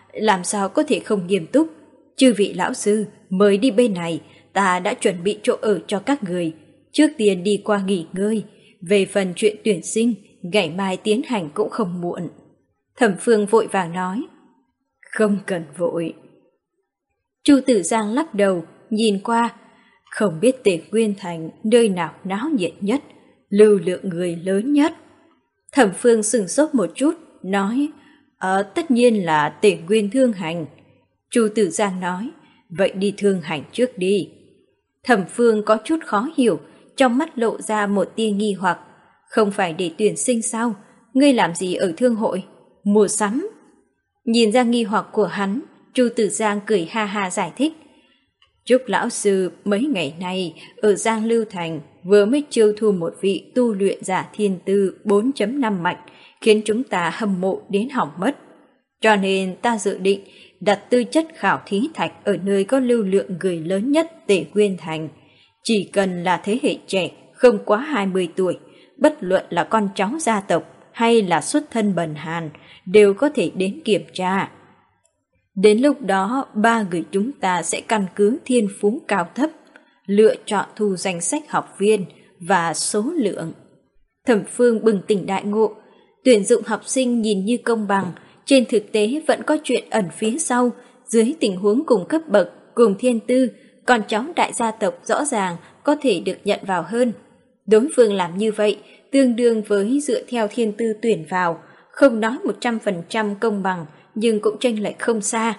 làm sao có thể không nghiêm túc. Chư vị lão sư, mời đi bên này, ta đã chuẩn bị chỗ ở cho các người. Trước tiên đi qua nghỉ ngơi, về phần chuyện tuyển sinh, ngày mai tiến hành cũng không muộn. Thẩm Phương vội vàng nói. Không cần vội. Chu Tử Giang lắc đầu, nhìn qua. Không biết Tề Nguyên Thành nơi nào náo nhiệt nhất, lưu lượng người lớn nhất. Thẩm Phương sửng sốt một chút, nói. Ờ, tất nhiên là Tề Nguyên Thương Hành. Chu Tử Giang nói. Vậy đi Thương Hành trước đi. Thẩm Phương có chút khó hiểu, trong mắt lộ ra một tia nghi hoặc. Không phải để tuyển sinh sao? Ngươi làm gì ở thương hội? Mua sắm. Nhìn ra nghi hoặc của hắn, Chu Tử Giang cười ha ha giải thích. Trúc lão sư mấy ngày nay ở Giang Lưu Thành vừa mới chiêu thu một vị tu luyện giả thiên tư bốn chấm năm mạch, khiến chúng ta hâm mộ đến hỏng mất. Cho nên ta dự định đặt tư chất khảo thí thạch ở nơi có lưu lượng người lớn nhất Tề Nguyên Thành. Chỉ cần là thế hệ trẻ không quá hai mươi tuổi, bất luận là con cháu gia tộc hay là xuất thân bần hàn, đều có thể đến kiểm tra. Đến lúc đó, ba người chúng ta sẽ căn cứ thiên phú cao thấp, lựa chọn thu danh sách học viên và số lượng. Thẩm Phương bừng tỉnh đại ngộ, tuyển dụng học sinh nhìn như công bằng, trên thực tế vẫn có chuyện ẩn phía sau, dưới tình huống cùng cấp bậc, cùng thiên tư, con cháu đại gia tộc rõ ràng có thể được nhận vào hơn. Đối phương làm như vậy, tương đương với dựa theo thiên tư tuyển vào, không nói một trăm phần trăm công bằng, nhưng cũng chênh lệch không xa.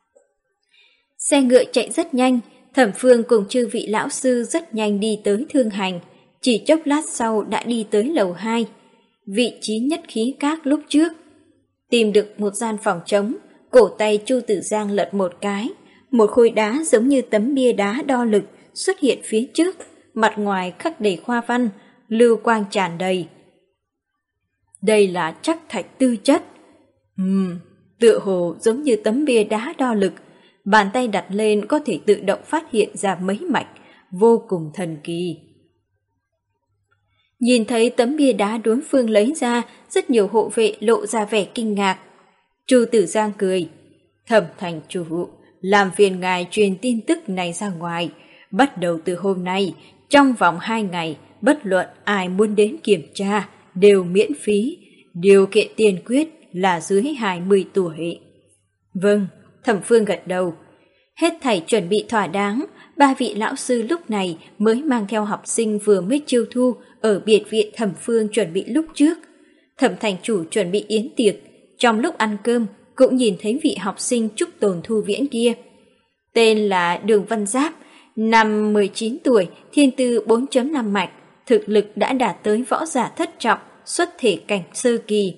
Xe ngựa chạy rất nhanh, Thẩm Phương cùng chư vị lão sư rất nhanh đi tới Thương Hành, chỉ chốc lát sau đã đi tới lầu hai, vị trí nhất khí các lúc trước. Tìm được một gian phòng trống, cổ tay Chu Tử Giang lật một cái, một khối đá giống như tấm bia đá đo lực xuất hiện phía trước, mặt ngoài khắc đầy khoa văn, lưu quang tràn đầy. Đây là trắc thạch tư chất. Ừm, tựa hồ giống như tấm bia đá đo lực, bàn tay đặt lên có thể tự động phát hiện ra mấy mạch, vô cùng thần kỳ. Nhìn thấy tấm bia đá đối phương lấy ra, rất nhiều hộ vệ lộ ra vẻ kinh ngạc. Chu Tử Giang cười. Thẩm thành chủ, làm phiền ngài truyền tin tức này ra ngoài. Bắt đầu từ hôm nay, trong vòng hai ngày, bất luận ai muốn đến kiểm tra, đều miễn phí. Điều kiện tiên quyết là dưới hai mươi tuổi. Vâng, Thẩm Phương gật đầu. Hết thảy chuẩn bị thỏa đáng, ba vị lão sư lúc này mới mang theo học sinh vừa mới chiêu thu ở biệt viện Thẩm Phương chuẩn bị lúc trước. Thẩm thành chủ chuẩn bị yến tiệc, trong lúc ăn cơm cũng nhìn thấy vị học sinh Trúc Tồn Thu Viễn kia. Tên là Đường Văn Giáp, năm mười chín tuổi, thiên tư bốn chấm năm mạch, thực lực đã đạt tới võ giả thất trọng, xuất thể cảnh sơ kỳ.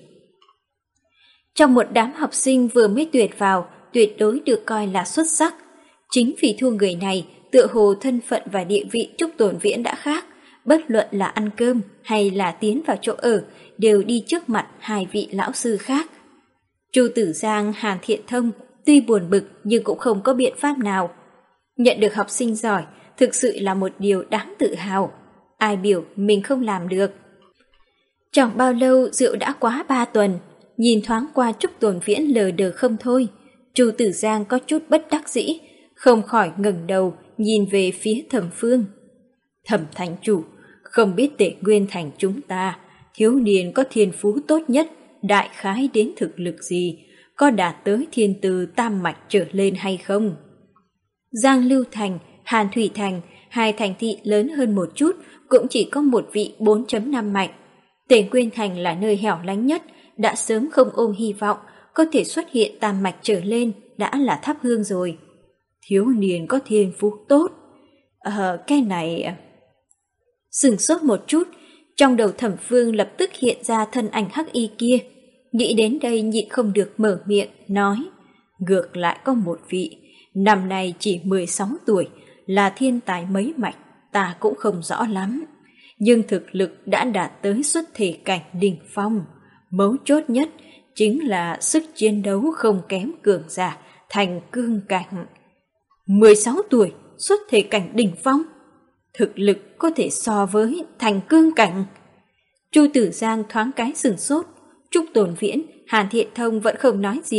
Trong một đám học sinh vừa mới tuyệt vào, tuyệt đối được coi là xuất sắc. Chính vì thu người này, tựa hồ thân phận và địa vị Trúc Tồn Viễn đã khác, bất luận là ăn cơm hay là tiến vào chỗ ở, đều đi trước mặt hai vị lão sư khác. Chu Tử Giang, Hàn Thiện Thông tuy buồn bực nhưng cũng không có biện pháp nào. Nhận được học sinh giỏi thực sự là một điều đáng tự hào. Ai biểu mình không làm được. Chẳng bao lâu rượu đã quá ba tuần, nhìn thoáng qua Trúc Tồn Viễn lờ đờ không thôi. Chu Tử Giang có chút bất đắc dĩ, không khỏi ngẩng đầu nhìn về phía Thẩm Phương. Thẩm thành chủ, không biết Tề Nguyên Thành chúng ta, thiếu niên có thiên phú tốt nhất, đại khái đến thực lực gì, có đạt tới thiên tư tam mạch trở lên hay không? Giang Lưu Thành, Hàn Thủy Thành, hai thành thị lớn hơn một chút, cũng chỉ có một vị bốn chấm năm mạch. Tề Nguyên Thành là nơi hẻo lánh nhất, đã sớm không ôm hy vọng, có thể xuất hiện tam mạch trở lên đã là thắp hương rồi. Thiếu niên có thiên phú tốt. Ờ, cái này... Sửng sốt một chút, trong đầu Thẩm Phương lập tức hiện ra thân ảnh hắc y kia. Nghĩ đến đây nhịn không được mở miệng, nói. Ngược lại có một vị, năm nay chỉ mười sáu tuổi, là thiên tài mấy mạch, ta cũng không rõ lắm. Nhưng thực lực đã đạt tới xuất thể cảnh đỉnh phong. Mấu chốt nhất chính là sức chiến đấu không kém cường giả, thành cương cảnh. mười sáu tuổi, xuất thể cảnh đỉnh phong. Thực lực có thể so với thành cương cảnh. Chu Tử Giang thoáng cái sửng sốt. Trúc Tồn Viễn, Hàn Thiện Thông vẫn không nói gì,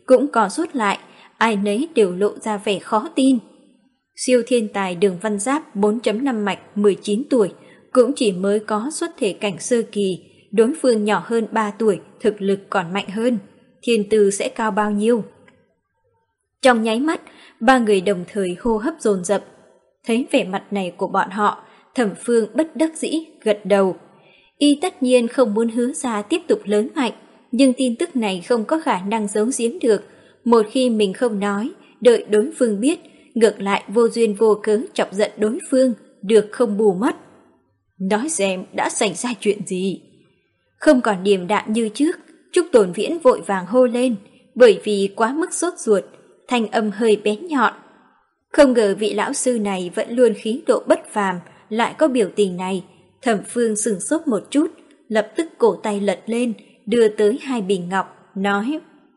cũng còn rút lại, ai nấy đều lộ ra vẻ khó tin. Siêu thiên tài Đường Văn Giáp bốn chấm năm mạch mười chín tuổi, cũng chỉ mới có xuất thể cảnh sơ kỳ, đối phương nhỏ hơn ba tuổi, thực lực còn mạnh hơn. Thiên tư sẽ cao bao nhiêu? Trong nháy mắt, ba người đồng thời hô hấp dồn dập. Thấy vẻ mặt này của bọn họ, Thẩm Phương bất đắc dĩ gật đầu. Y tất nhiên không muốn hứa ra tiếp tục lớn mạnh, nhưng tin tức này không có khả năng giấu giếm được. Một khi mình không nói, đợi đối phương biết, ngược lại vô duyên vô cớ chọc giận đối phương, được không bù mất. Nói xem đã xảy ra chuyện gì? Không còn điềm đạm như trước, Trúc Tồn Viễn vội vàng hô lên, bởi vì quá mức sốt ruột, thanh âm hơi bén nhọn. Không ngờ vị lão sư này vẫn luôn khí độ bất phàm, lại có biểu tình này. Thẩm Phương sửng sốt một chút, lập tức cổ tay lật lên, đưa tới hai bình ngọc, nói: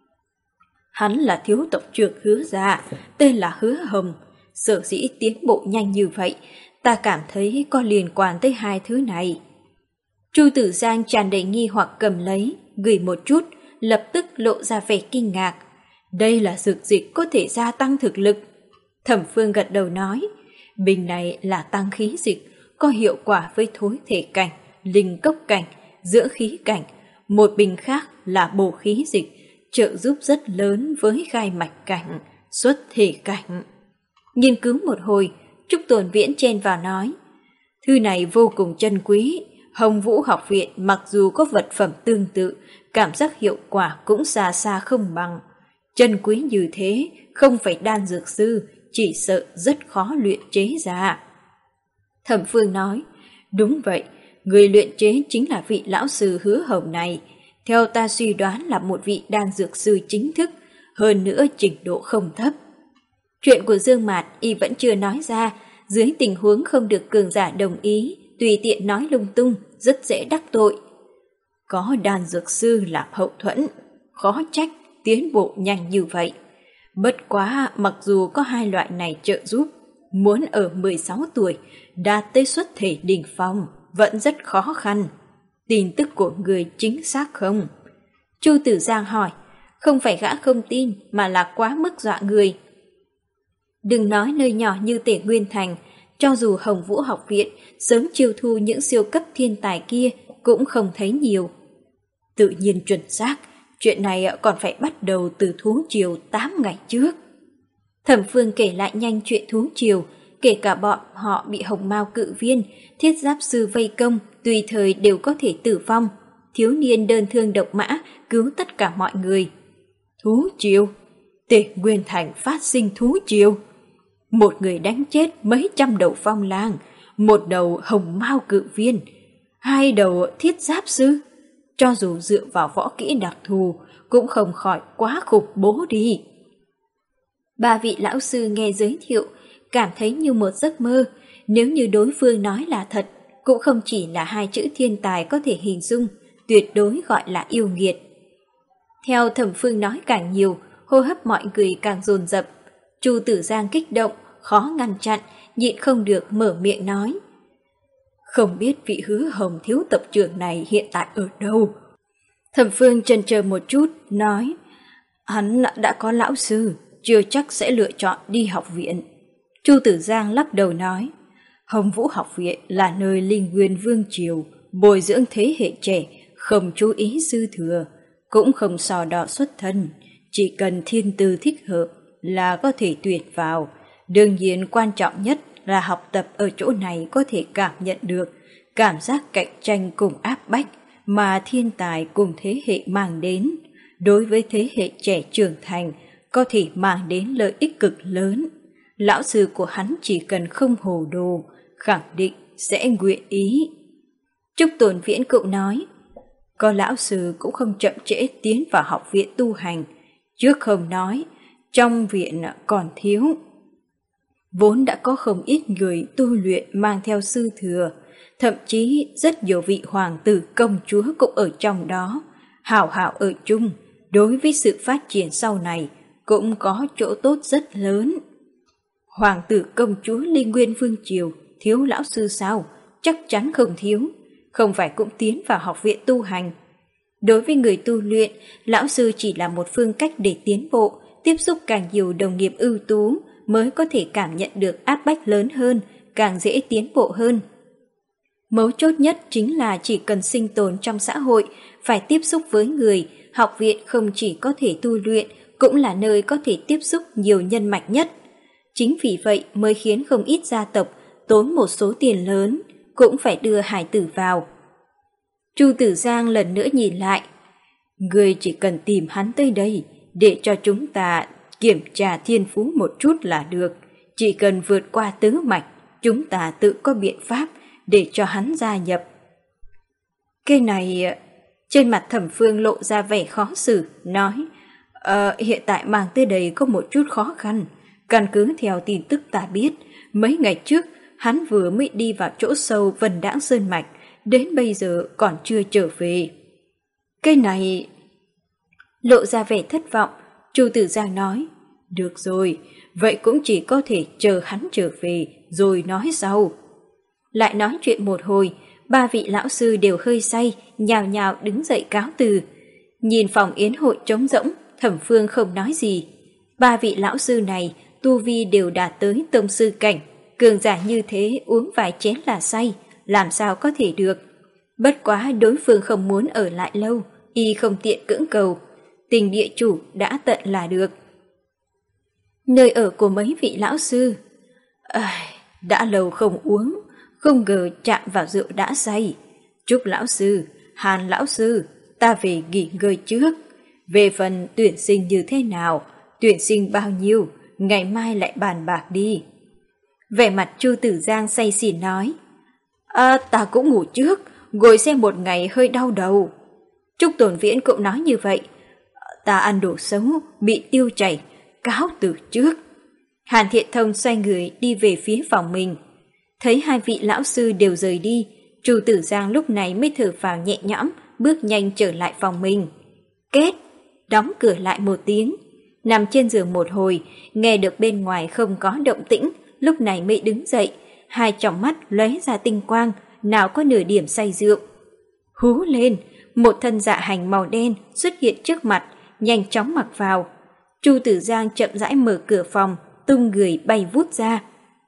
Hắn là thiếu tộc trưởng Hứa gia, tên là Hứa Hồng. Sở dĩ tiến bộ nhanh như vậy, ta cảm thấy có liên quan tới hai thứ này. Chu Tử Giang tràn đầy nghi hoặc cầm lấy, gửi một chút, lập tức lộ ra vẻ kinh ngạc. Đây là dược dịch có thể gia tăng thực lực. Thẩm Phương gật đầu nói, bình này là tăng khí dịch, có hiệu quả với thối thể cảnh, linh cốc cảnh, dưỡng khí cảnh. Một bình khác là bổ khí dịch, trợ giúp rất lớn với khai mạch cảnh, xuất thể cảnh. Nghiên cứu một hồi, Trúc Tồn Viễn chen vào nói, thư này vô cùng chân quý. Hồng Vũ học viện mặc dù có vật phẩm tương tự, cảm giác hiệu quả cũng xa xa không bằng. Chân quý như thế, không phải đan dược sư, chỉ sợ rất khó luyện chế ra. Thẩm Phương nói, đúng vậy, người luyện chế chính là vị lão sư Hứa Hồng này. Theo ta suy đoán là một vị đan dược sư chính thức, hơn nữa trình độ không thấp. Chuyện của Dương Mạt y vẫn chưa nói ra, dưới tình huống không được cường giả đồng ý, tùy tiện nói lung tung, rất dễ đắc tội. Có đan dược sư làm hậu thuẫn, khó trách tiến bộ nhanh như vậy. Bất quá mặc dù có hai loại này trợ giúp, muốn ở mười sáu tuổi đạt tới xuất thể đỉnh phong vẫn rất khó khăn. Tin tức của người chính xác không? Chu Tử Giang hỏi, không phải gã không tin mà là quá mức dọa người. Đừng nói nơi nhỏ như Tể Nguyên Thành, cho dù Hồng Vũ học viện sớm chiêu thu những siêu cấp thiên tài kia cũng không thấy nhiều. Tự nhiên chuẩn xác, chuyện này còn phải bắt đầu từ thú triều tám ngày trước. Thẩm Phương kể lại nhanh chuyện thú triều, kể cả bọn họ bị hồng mao cự viên, thiết giáp sư vây công, tùy thời đều có thể tử vong. Thiếu niên đơn thương độc mã cứu tất cả mọi người. Thú triều? Tể Nguyên Thành phát sinh thú triều? Một người đánh chết mấy trăm đầu phong lang, một đầu hồng mao cự viên, hai đầu thiết giáp sư. Cho dù dựa vào võ kỹ đặc thù cũng không khỏi quá khủng bố đi. Ba vị lão sư nghe giới thiệu cảm thấy như một giấc mơ. Nếu như đối phương nói là thật, cũng không chỉ là hai chữ thiên tài có thể hình dung, tuyệt đối gọi là yêu nghiệt. Theo Thẩm Phương nói càng nhiều, hô hấp mọi người càng dồn dập. Chu Tử Giang kích động, khó ngăn chặn, nhịn không được mở miệng nói. Không biết vị Hứa Hồng thiếu tập trưởng này hiện tại ở đâu? Thẩm Phương chần chờ một chút, nói, hắn đã có lão sư, chưa chắc sẽ lựa chọn đi học viện. Chu Tử Giang lắc đầu nói, Hồng Vũ học viện là nơi Linh Nguyên Vương Triều, bồi dưỡng thế hệ trẻ, không chú ý sư thừa, cũng không so đo xuất thân, chỉ cần thiên tư thích hợp là có thể tuyển vào. Đương nhiên quan trọng nhất là học tập ở chỗ này có thể cảm nhận được cảm giác cạnh tranh cùng áp bách mà thiên tài cùng thế hệ mang đến. Đối với thế hệ trẻ trưởng thành có thể mang đến lợi ích cực lớn. Lão sư của hắn chỉ cần không hồ đồ, khẳng định sẽ nguyện ý. Trúc Tồn Viễn cũng nói, có lão sư cũng không chậm trễ tiến vào học viện tu hành. Trước không nói, trong viện còn thiếu. Vốn đã có không ít người tu luyện mang theo sư thừa, thậm chí rất nhiều vị hoàng tử công chúa cũng ở trong đó. Hảo hảo ở chung, đối với sự phát triển sau này cũng có chỗ tốt rất lớn. Hoàng tử công chúa Linh Nguyên Vương Triều thiếu lão sư sao? Chắc chắn không thiếu, không phải cũng tiến vào học viện tu hành. Đối với người tu luyện, lão sư chỉ là một phương cách để tiến bộ, tiếp xúc càng nhiều đồng nghiệp ưu tú mới có thể cảm nhận được áp bách lớn hơn, càng dễ tiến bộ hơn. Mấu chốt nhất chính là chỉ cần sinh tồn trong xã hội, phải tiếp xúc với người, học viện không chỉ có thể tu luyện, cũng là nơi có thể tiếp xúc nhiều nhân mạch nhất. Chính vì vậy mới khiến không ít gia tộc tốn một số tiền lớn, cũng phải đưa hải tử vào. Chu Tử Giang lần nữa nhìn lại. Người chỉ cần tìm hắn tới đây, để cho chúng ta kiểm tra thiên phú một chút là được. Chỉ cần vượt qua tứ mạch, chúng ta tự có biện pháp để cho hắn gia nhập. Cái này... Trên mặt Thẩm Phương lộ ra vẻ khó xử, nói Ờ, hiện tại mang tới đây có một chút khó khăn. Căn cứ theo tin tức ta biết, mấy ngày trước hắn vừa mới đi vào chỗ sâu Vân Đãng Sơn Mạch, đến bây giờ còn chưa trở về. Cái này... Lộ ra vẻ thất vọng, Chu Tử Giang nói Được rồi, vậy cũng chỉ có thể chờ hắn trở về rồi nói sau. Lại nói chuyện một hồi, ba vị lão sư đều hơi say, nhào nhào đứng dậy cáo từ. Nhìn phòng yến hội trống rỗng, Thẩm Phương không nói gì. Ba vị lão sư này tu vi đều đạt tới tông sư cảnh, cường giả như thế uống vài chén là say, làm sao có thể được. Bất quá đối phương không muốn ở lại lâu, y không tiện cưỡng cầu, tình địa chủ đã tận là được. Nơi ở của mấy vị lão sư, à, đã lâu không uống, không ngờ chạm vào rượu đã say. Trúc lão sư, Hàn lão sư, ta về nghỉ ngơi trước. Về phần tuyển sinh như thế nào, tuyển sinh bao nhiêu, ngày mai lại bàn bạc đi. Vẻ mặt Chu Tử Giang say xỉn nói, À, ta cũng ngủ trước, ngồi xem một ngày hơi đau đầu. Trúc Tồn Viễn cũng nói như vậy. Ta ăn đồ xấu, bị tiêu chảy, cáo từ trước. Hàn Thiện Thông xoay người đi về phía phòng mình. Thấy hai vị lão sư đều rời đi, Chu Tử Giang lúc này mới thở phào nhẹ nhõm, bước nhanh trở lại phòng mình. Két, đóng cửa lại một tiếng. Nằm trên giường một hồi, nghe được bên ngoài không có động tĩnh, lúc này mới đứng dậy, hai tròng mắt lóe ra tinh quang, nào có nửa điểm say rượu. Hú lên, một thân dạ hành màu đen xuất hiện trước mặt, nhanh chóng mặc vào. Chu Tử Giang chậm rãi mở cửa phòng, tung người bay vút ra.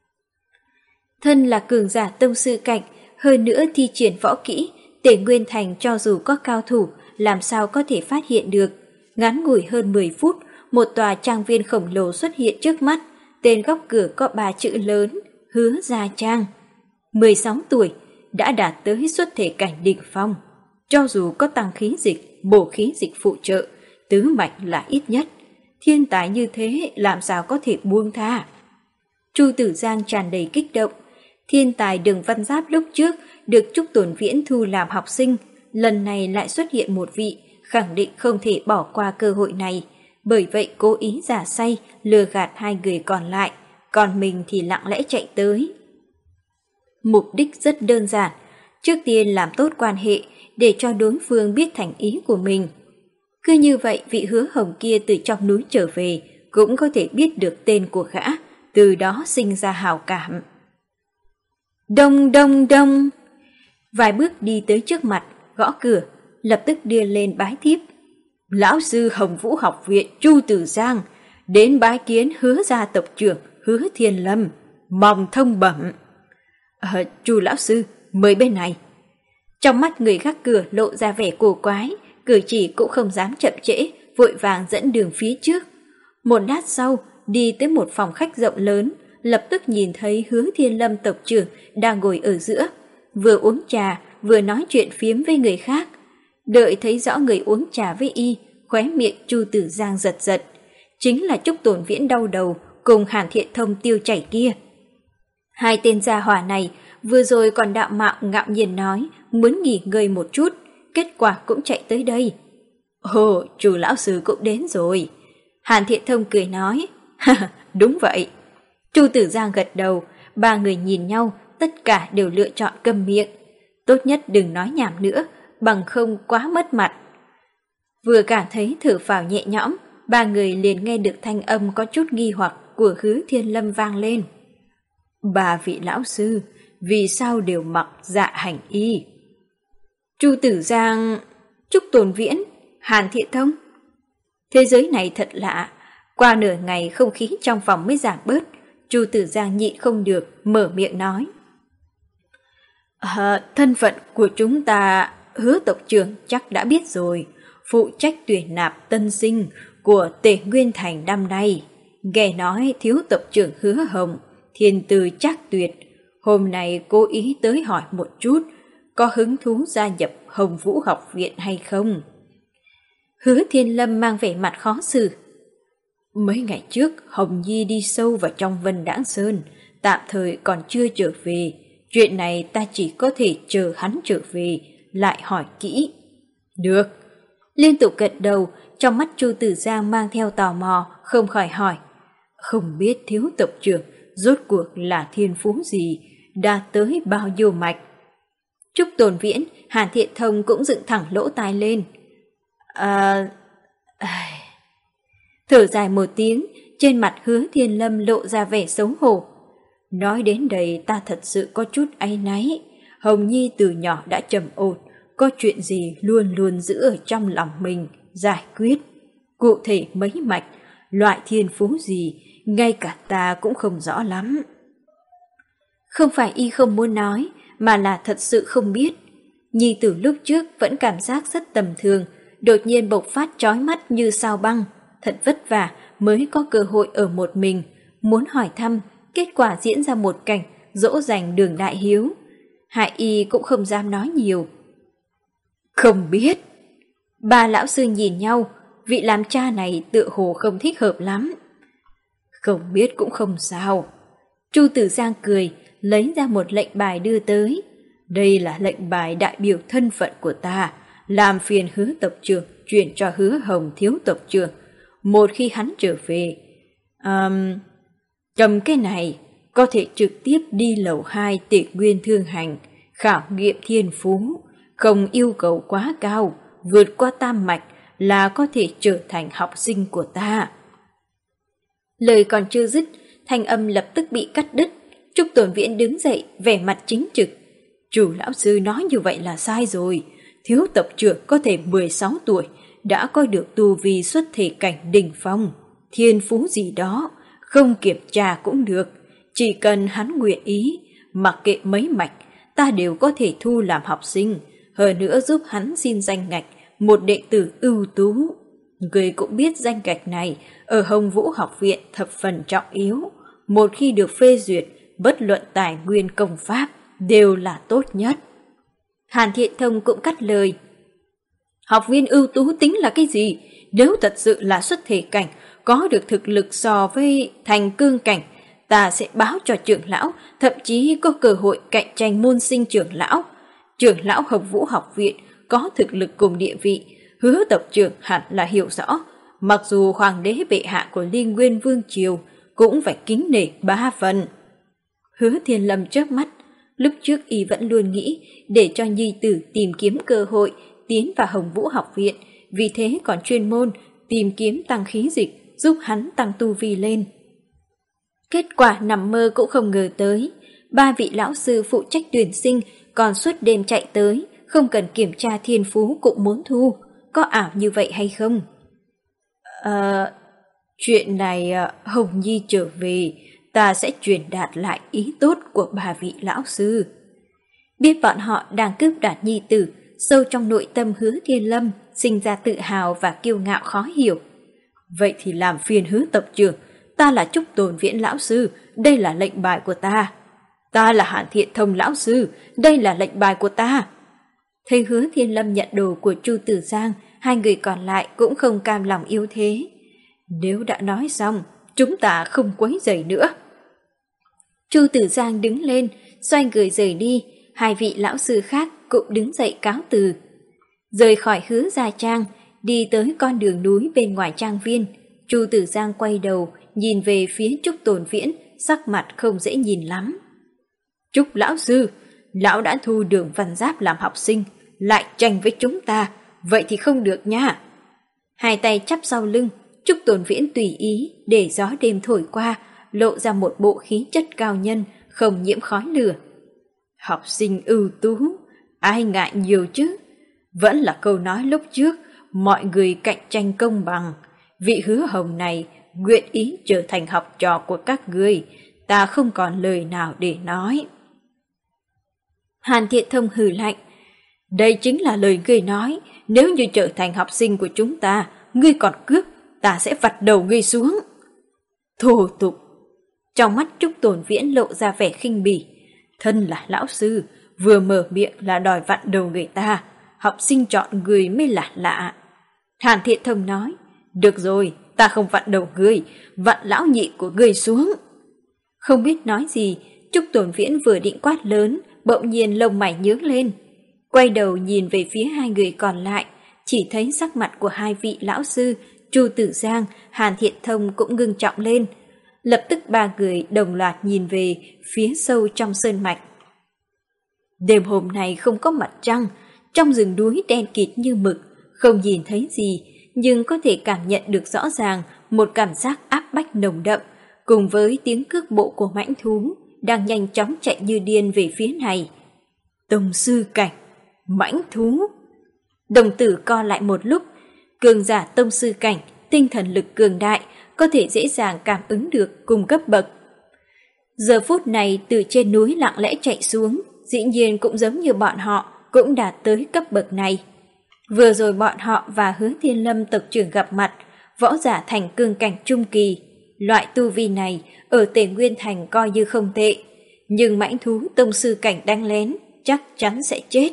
Thân là cường giả tông sư cảnh, hơn nữa thi triển võ kỹ, Tề Nguyên Thành cho dù có cao thủ, làm sao có thể phát hiện được. Ngắn ngủi hơn mười phút, một tòa trang viên khổng lồ xuất hiện trước mắt, tên góc cửa có ba chữ lớn, Hứa Gia Trang. mười sáu tuổi, đã đạt tới xuất thể cảnh đỉnh phong. Cho dù có tăng khí dịch, bổ khí dịch phụ trợ, tứ mạch là ít nhất. Thiên tài như thế làm sao có thể buông tha. Chu Tử Giang tràn đầy kích động. Thiên tài Đường Văn Giáp lúc trước được Trúc Tồn Viễn thu làm học sinh, lần này lại xuất hiện một vị, khẳng định không thể bỏ qua cơ hội này. Bởi vậy cố ý giả say, lừa gạt hai người còn lại, còn mình thì lặng lẽ chạy tới. Mục đích rất đơn giản, trước tiên làm tốt quan hệ để cho đối phương biết thành ý của mình. Cứ như vậy vị Hứa Hồng kia từ trong núi trở về cũng có thể biết được tên của gã, từ đó sinh ra hảo cảm. Đông đông đông! Vài bước đi tới trước mặt, gõ cửa, lập tức đưa lên bái thiếp. Lão sư Hồng Vũ học viện Chu Tử Giang đến bái kiến Hứa gia tộc trưởng Hứa Thiên Lâm, mong thông bẩm. Ờ, Chu lão sư, mời bên này. Trong mắt người gác cửa lộ ra vẻ cổ quái, cử chỉ cũng không dám chậm trễ, vội vàng dẫn đường phía trước. Một lát sau, đi tới một phòng khách rộng lớn, lập tức nhìn thấy Hứa Thiên Lâm tộc trưởng đang ngồi ở giữa, vừa uống trà, vừa nói chuyện phiếm với người khác. Đợi thấy rõ người uống trà với y, khóe miệng Chu Tử Giang giật giật. Chính là Trúc Tồn Viễn đau đầu cùng Hàn Thiện Thông tiêu chảy kia. Hai tên gia hỏa này vừa rồi còn đạo mạo ngạo nhiên nói muốn nghỉ ngơi một chút, kết quả cũng chạy tới đây. Ồ, Chu lão sư cũng đến rồi. Hàn Thiện Thông cười nói, ha, đúng vậy. Chu Tử Giang gật đầu, ba người nhìn nhau, tất cả đều lựa chọn câm miệng. Tốt nhất đừng nói nhảm nữa, bằng không quá mất mặt. Vừa cảm thấy thở phào nhẹ nhõm, ba người liền nghe được thanh âm có chút nghi hoặc của Hứa Thiên Lâm vang lên. Ba vị lão sư, vì sao đều mặc dạ hành y? Chu Tử Giang... Trúc Tồn Viễn, Hàn Thiện Thông. Thế giới này thật lạ, qua nửa ngày không khí trong phòng mới giảm bớt, Chu Tử Giang nhịn không được, mở miệng nói. À, thân phận của chúng ta, Hứa tộc trưởng chắc đã biết rồi, phụ trách tuyển nạp tân sinh của Tề Nguyên Thành năm nay. Nghe nói thiếu tộc trưởng Hứa Hồng, thiên tư chắc tuyệt, hôm nay cố ý tới hỏi một chút, có hứng thú gia nhập Hồng Vũ học viện hay không? Hứa Thiên Lâm mang vẻ mặt khó xử. Mấy ngày trước, Hồng Nhi đi sâu vào trong Vân Đãng Sơn, tạm thời còn chưa trở về. Chuyện này ta chỉ có thể chờ hắn trở về, lại hỏi kỹ. Được. Liên tục gật đầu, trong mắt Chu Tử Giang mang theo tò mò, không khỏi hỏi. Không biết thiếu tộc trưởng, rốt cuộc là thiên phú gì, đã tới bao nhiêu mạch? Trúc Tồn Viễn, Hàn Thiện Thông cũng dựng thẳng lỗ tai lên. À... Thở dài một tiếng, trên mặt Hứa Thiên Lâm lộ ra vẻ xấu hổ. Nói đến đây ta thật sự có chút áy náy. Hồng Nhi từ nhỏ đã trầm ổn, có chuyện gì luôn luôn giữ ở trong lòng mình, giải quyết. Cụ thể mấy mạch, loại thiên phú gì, ngay cả ta cũng không rõ lắm. Không phải y không muốn nói, mà là thật sự không biết. Nhi từ lúc trước vẫn cảm giác rất tầm thường, đột nhiên bộc phát chói mắt như sao băng. Thật vất vả mới có cơ hội ở một mình, muốn hỏi thăm, kết quả diễn ra một cảnh dỗ dành Đường Đại Hiếu. Hại y cũng không dám nói nhiều. Không biết. Ba lão sư nhìn nhau, vị làm cha này tựa hồ không thích hợp lắm. Không biết cũng không sao. Chu Tử Giang cười, lấy ra một lệnh bài đưa tới. Đây là lệnh bài đại biểu thân phận của ta, làm phiền Hứa tộc trưởng chuyển cho Hứa Hồng thiếu tộc trưởng. Một khi hắn trở về, um, cầm cái này, có thể trực tiếp đi lầu hai Tề Nguyên Thương Hành, khảo nghiệm thiên phú, không yêu cầu quá cao, vượt qua tam mạch là có thể trở thành học sinh của ta. Lời còn chưa dứt, thanh âm lập tức bị cắt đứt. Trúc Tồn Viễn đứng dậy, vẻ mặt chính trực. Chủ lão sư nói như vậy là sai rồi. Thiếu tộc trưởng có thể mười sáu tuổi, đã coi được tu vi xuất thể cảnh đỉnh phong. Thiên phú gì đó, không kiểm tra cũng được. Chỉ cần hắn nguyện ý, mặc kệ mấy mạch, ta đều có thể thu làm học sinh. Hơn nữa giúp hắn xin danh ngạch, một đệ tử ưu tú. Người cũng biết danh ngạch này ở Hồng Vũ học viện thập phần trọng yếu. Một khi được phê duyệt, bất luận tài nguyên công pháp đều là tốt nhất. Hàn Thiện Thông cũng cắt lời. Học viên ưu tú tính là cái gì? Nếu thật sự là xuất thể cảnh, có được thực lực so với thành cương cảnh, ta sẽ báo cho trưởng lão, thậm chí có cơ hội cạnh tranh môn sinh trưởng lão. Trưởng lão Hồng Vũ học viện có thực lực cùng địa vị, Hứa tộc trưởng hẳn là hiểu rõ. Mặc dù hoàng đế bệ hạ của Liên Nguyên Vương Triều cũng phải kính nể ba phần. Hứa Thiên Lâm chớp mắt, lúc trước y vẫn luôn nghĩ để cho nhi tử tìm kiếm cơ hội tiến vào Hồng Vũ học viện, vì thế còn chuyên môn tìm kiếm tăng khí dịch giúp hắn tăng tu vi lên. Kết quả nằm mơ cũng không ngờ tới, ba vị lão sư phụ trách tuyển sinh còn suốt đêm chạy tới, không cần kiểm tra thiên phú cũng muốn thu, có ảo như vậy hay không? Ờ, chuyện này Hồng Nhi trở về, ta sẽ truyền đạt lại ý tốt của ba vị lão sư. Biết bọn họ đang cướp đoạt nhi tử, sâu trong nội tâm Hứa Thiên Lâm sinh ra tự hào và kiêu ngạo khó hiểu. Vậy thì làm phiền Hứa tộc trưởng, ta là Trúc Tồn Viễn lão sư, đây là lệnh bài của ta. Ta là Hàn Thiện Thông lão sư, đây là lệnh bài của ta. Thấy Hứa Thiên Lâm nhận đồ của Chu Tử Giang, hai người còn lại cũng không cam lòng yếu thế. Nếu đã nói xong, chúng ta không quấy rầy nữa. Chu Tử Giang đứng lên, xoay người rời đi, hai vị lão sư khác cũng đứng dậy cáo từ. Rời khỏi Hứa gia trang, đi tới con đường núi bên ngoài trang viên, Chu Tử Giang quay đầu, nhìn về phía Trúc Tồn Viễn, sắc mặt không dễ nhìn lắm. Trúc lão sư, lão đã thu Đường Văn Giáp làm học sinh, lại tranh với chúng ta, vậy thì không được nha. Hai tay chắp sau lưng, Trúc Tồn Viễn tùy ý để gió đêm thổi qua, lộ ra một bộ khí chất cao nhân, không nhiễm khói lửa. Học sinh ưu tú, ai ngại nhiều chứ? Vẫn là câu nói lúc trước, mọi người cạnh tranh công bằng. Vị Hứa Hồng này nguyện ý trở thành học trò của các ngươi, ta không còn lời nào để nói. Hàn Thiện Thông hừ lạnh. Đây chính là lời ngươi nói, nếu như trở thành học sinh của chúng ta, ngươi còn cướp, ta sẽ vặt đầu ngươi xuống. Thô tục. Trong mắt Trúc Tồn Viễn lộ ra vẻ khinh bỉ. Thân là lão sư, vừa mở miệng là đòi vặn đầu người ta, học sinh chọn người mới là lạ. Hàn Thiện Thông nói. Được rồi, ta không vặn đầu ngươi, vặn lão nhị của ngươi xuống. Không biết nói gì, Trúc Tồn Viễn vừa định quát lớn, bỗng nhiên lông mày nhướng lên. Quay đầu nhìn về phía hai người còn lại, chỉ thấy sắc mặt của hai vị lão sư, Chu Tử Giang, Hàn Thiện Thông cũng ngưng trọng lên. Lập tức ba người đồng loạt nhìn về phía sâu trong sơn mạch. Đêm hôm nay không có mặt trăng, trong rừng núi đen kịt như mực, không nhìn thấy gì, nhưng có thể cảm nhận được rõ ràng một cảm giác áp bách nồng đậm, cùng với tiếng cước bộ của mãnh thú đang nhanh chóng chạy như điên về phía này. Tông sư cảnh, mãnh thú. Đồng tử co lại một lúc, cường giả tông sư cảnh, tinh thần lực cường đại, có thể dễ dàng cảm ứng được cùng cấp bậc. Giờ phút này từ trên núi lặng lẽ chạy xuống, dĩ nhiên cũng giống như bọn họ, cũng đạt tới cấp bậc này. Vừa rồi bọn họ và Hứa Thiên Lâm tộc trưởng gặp mặt, võ giả thành cương cảnh trung kỳ. Loại tu vi này ở Tề Nguyên Thành coi như không tệ, nhưng mãnh thú tông sư cảnh đánh lén chắc chắn sẽ chết.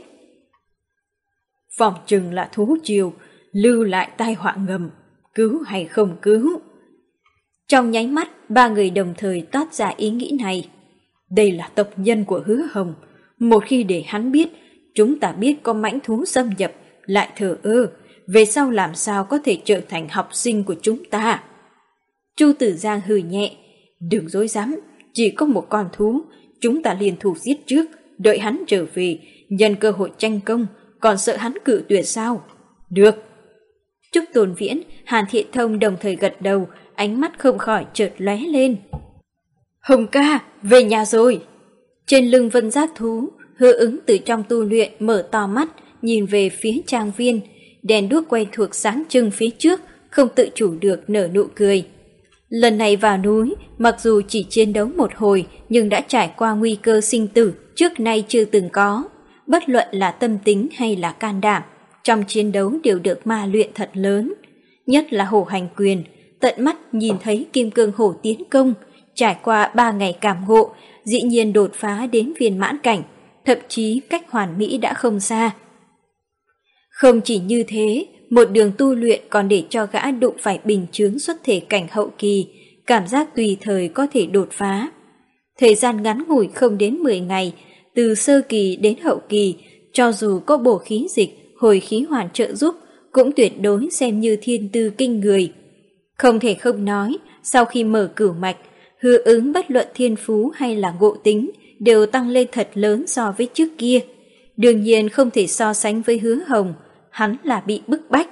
Phòng chừng là thú triều, lưu lại tai họa ngầm, cứu hay không cứu. Trong nháy mắt, ba người đồng thời toát ra ý nghĩ này. Đây là tộc nhân của Hứa Hồng, một khi để hắn biết, chúng ta biết có mãnh thú xâm nhập, lại thờ ơ, về sau làm sao có thể trở thành học sinh của chúng ta. Chu Tử Giang hừ nhẹ. Đừng dối dám, chỉ có một con thú, chúng ta liên thủ giết trước, đợi hắn trở về, nhân cơ hội tranh công, còn sợ hắn cự tuyệt sao? Được. Trúc Tồn Viễn, Hàn Thiện Thông đồng thời gật đầu, ánh mắt không khỏi chợt lóe lên. Hồng ca, về nhà rồi. Trên lưng Vân Giác thú, Hứa Ứng từ trong tu luyện mở to mắt, nhìn về phía trang viên, đèn đuốc quen thuộc sáng trưng phía trước, không tự chủ được nở nụ cười. Lần này vào núi, mặc dù chỉ chiến đấu một hồi, nhưng đã trải qua nguy cơ sinh tử trước nay chưa từng có. Bất luận là tâm tính hay là can đảm, trong chiến đấu đều được ma luyện thật lớn. Nhất là Hổ Hành Quyền, tận mắt nhìn thấy Kim Cương Hổ tiến công, trải qua ba ngày cảm ngộ, dĩ nhiên đột phá đến viên mãn cảnh, thậm chí cách hoàn mỹ đã không xa. Không chỉ như thế, một đường tu luyện còn để cho gã đụng phải bình chướng xuất thể cảnh hậu kỳ, cảm giác tùy thời có thể đột phá. Thời gian ngắn ngủi không đến mười ngày, từ sơ kỳ đến hậu kỳ, cho dù có bổ khí dịch, hồi khí hoàn trợ giúp, cũng tuyệt đối xem như thiên tư kinh người. Không thể không nói, sau khi mở cửu mạch, Hứa Ứng bất luận thiên phú hay là ngộ tính đều tăng lên thật lớn so với trước kia. Đương nhiên không thể so sánh với Hứa Hồng, hắn là bị bức bách.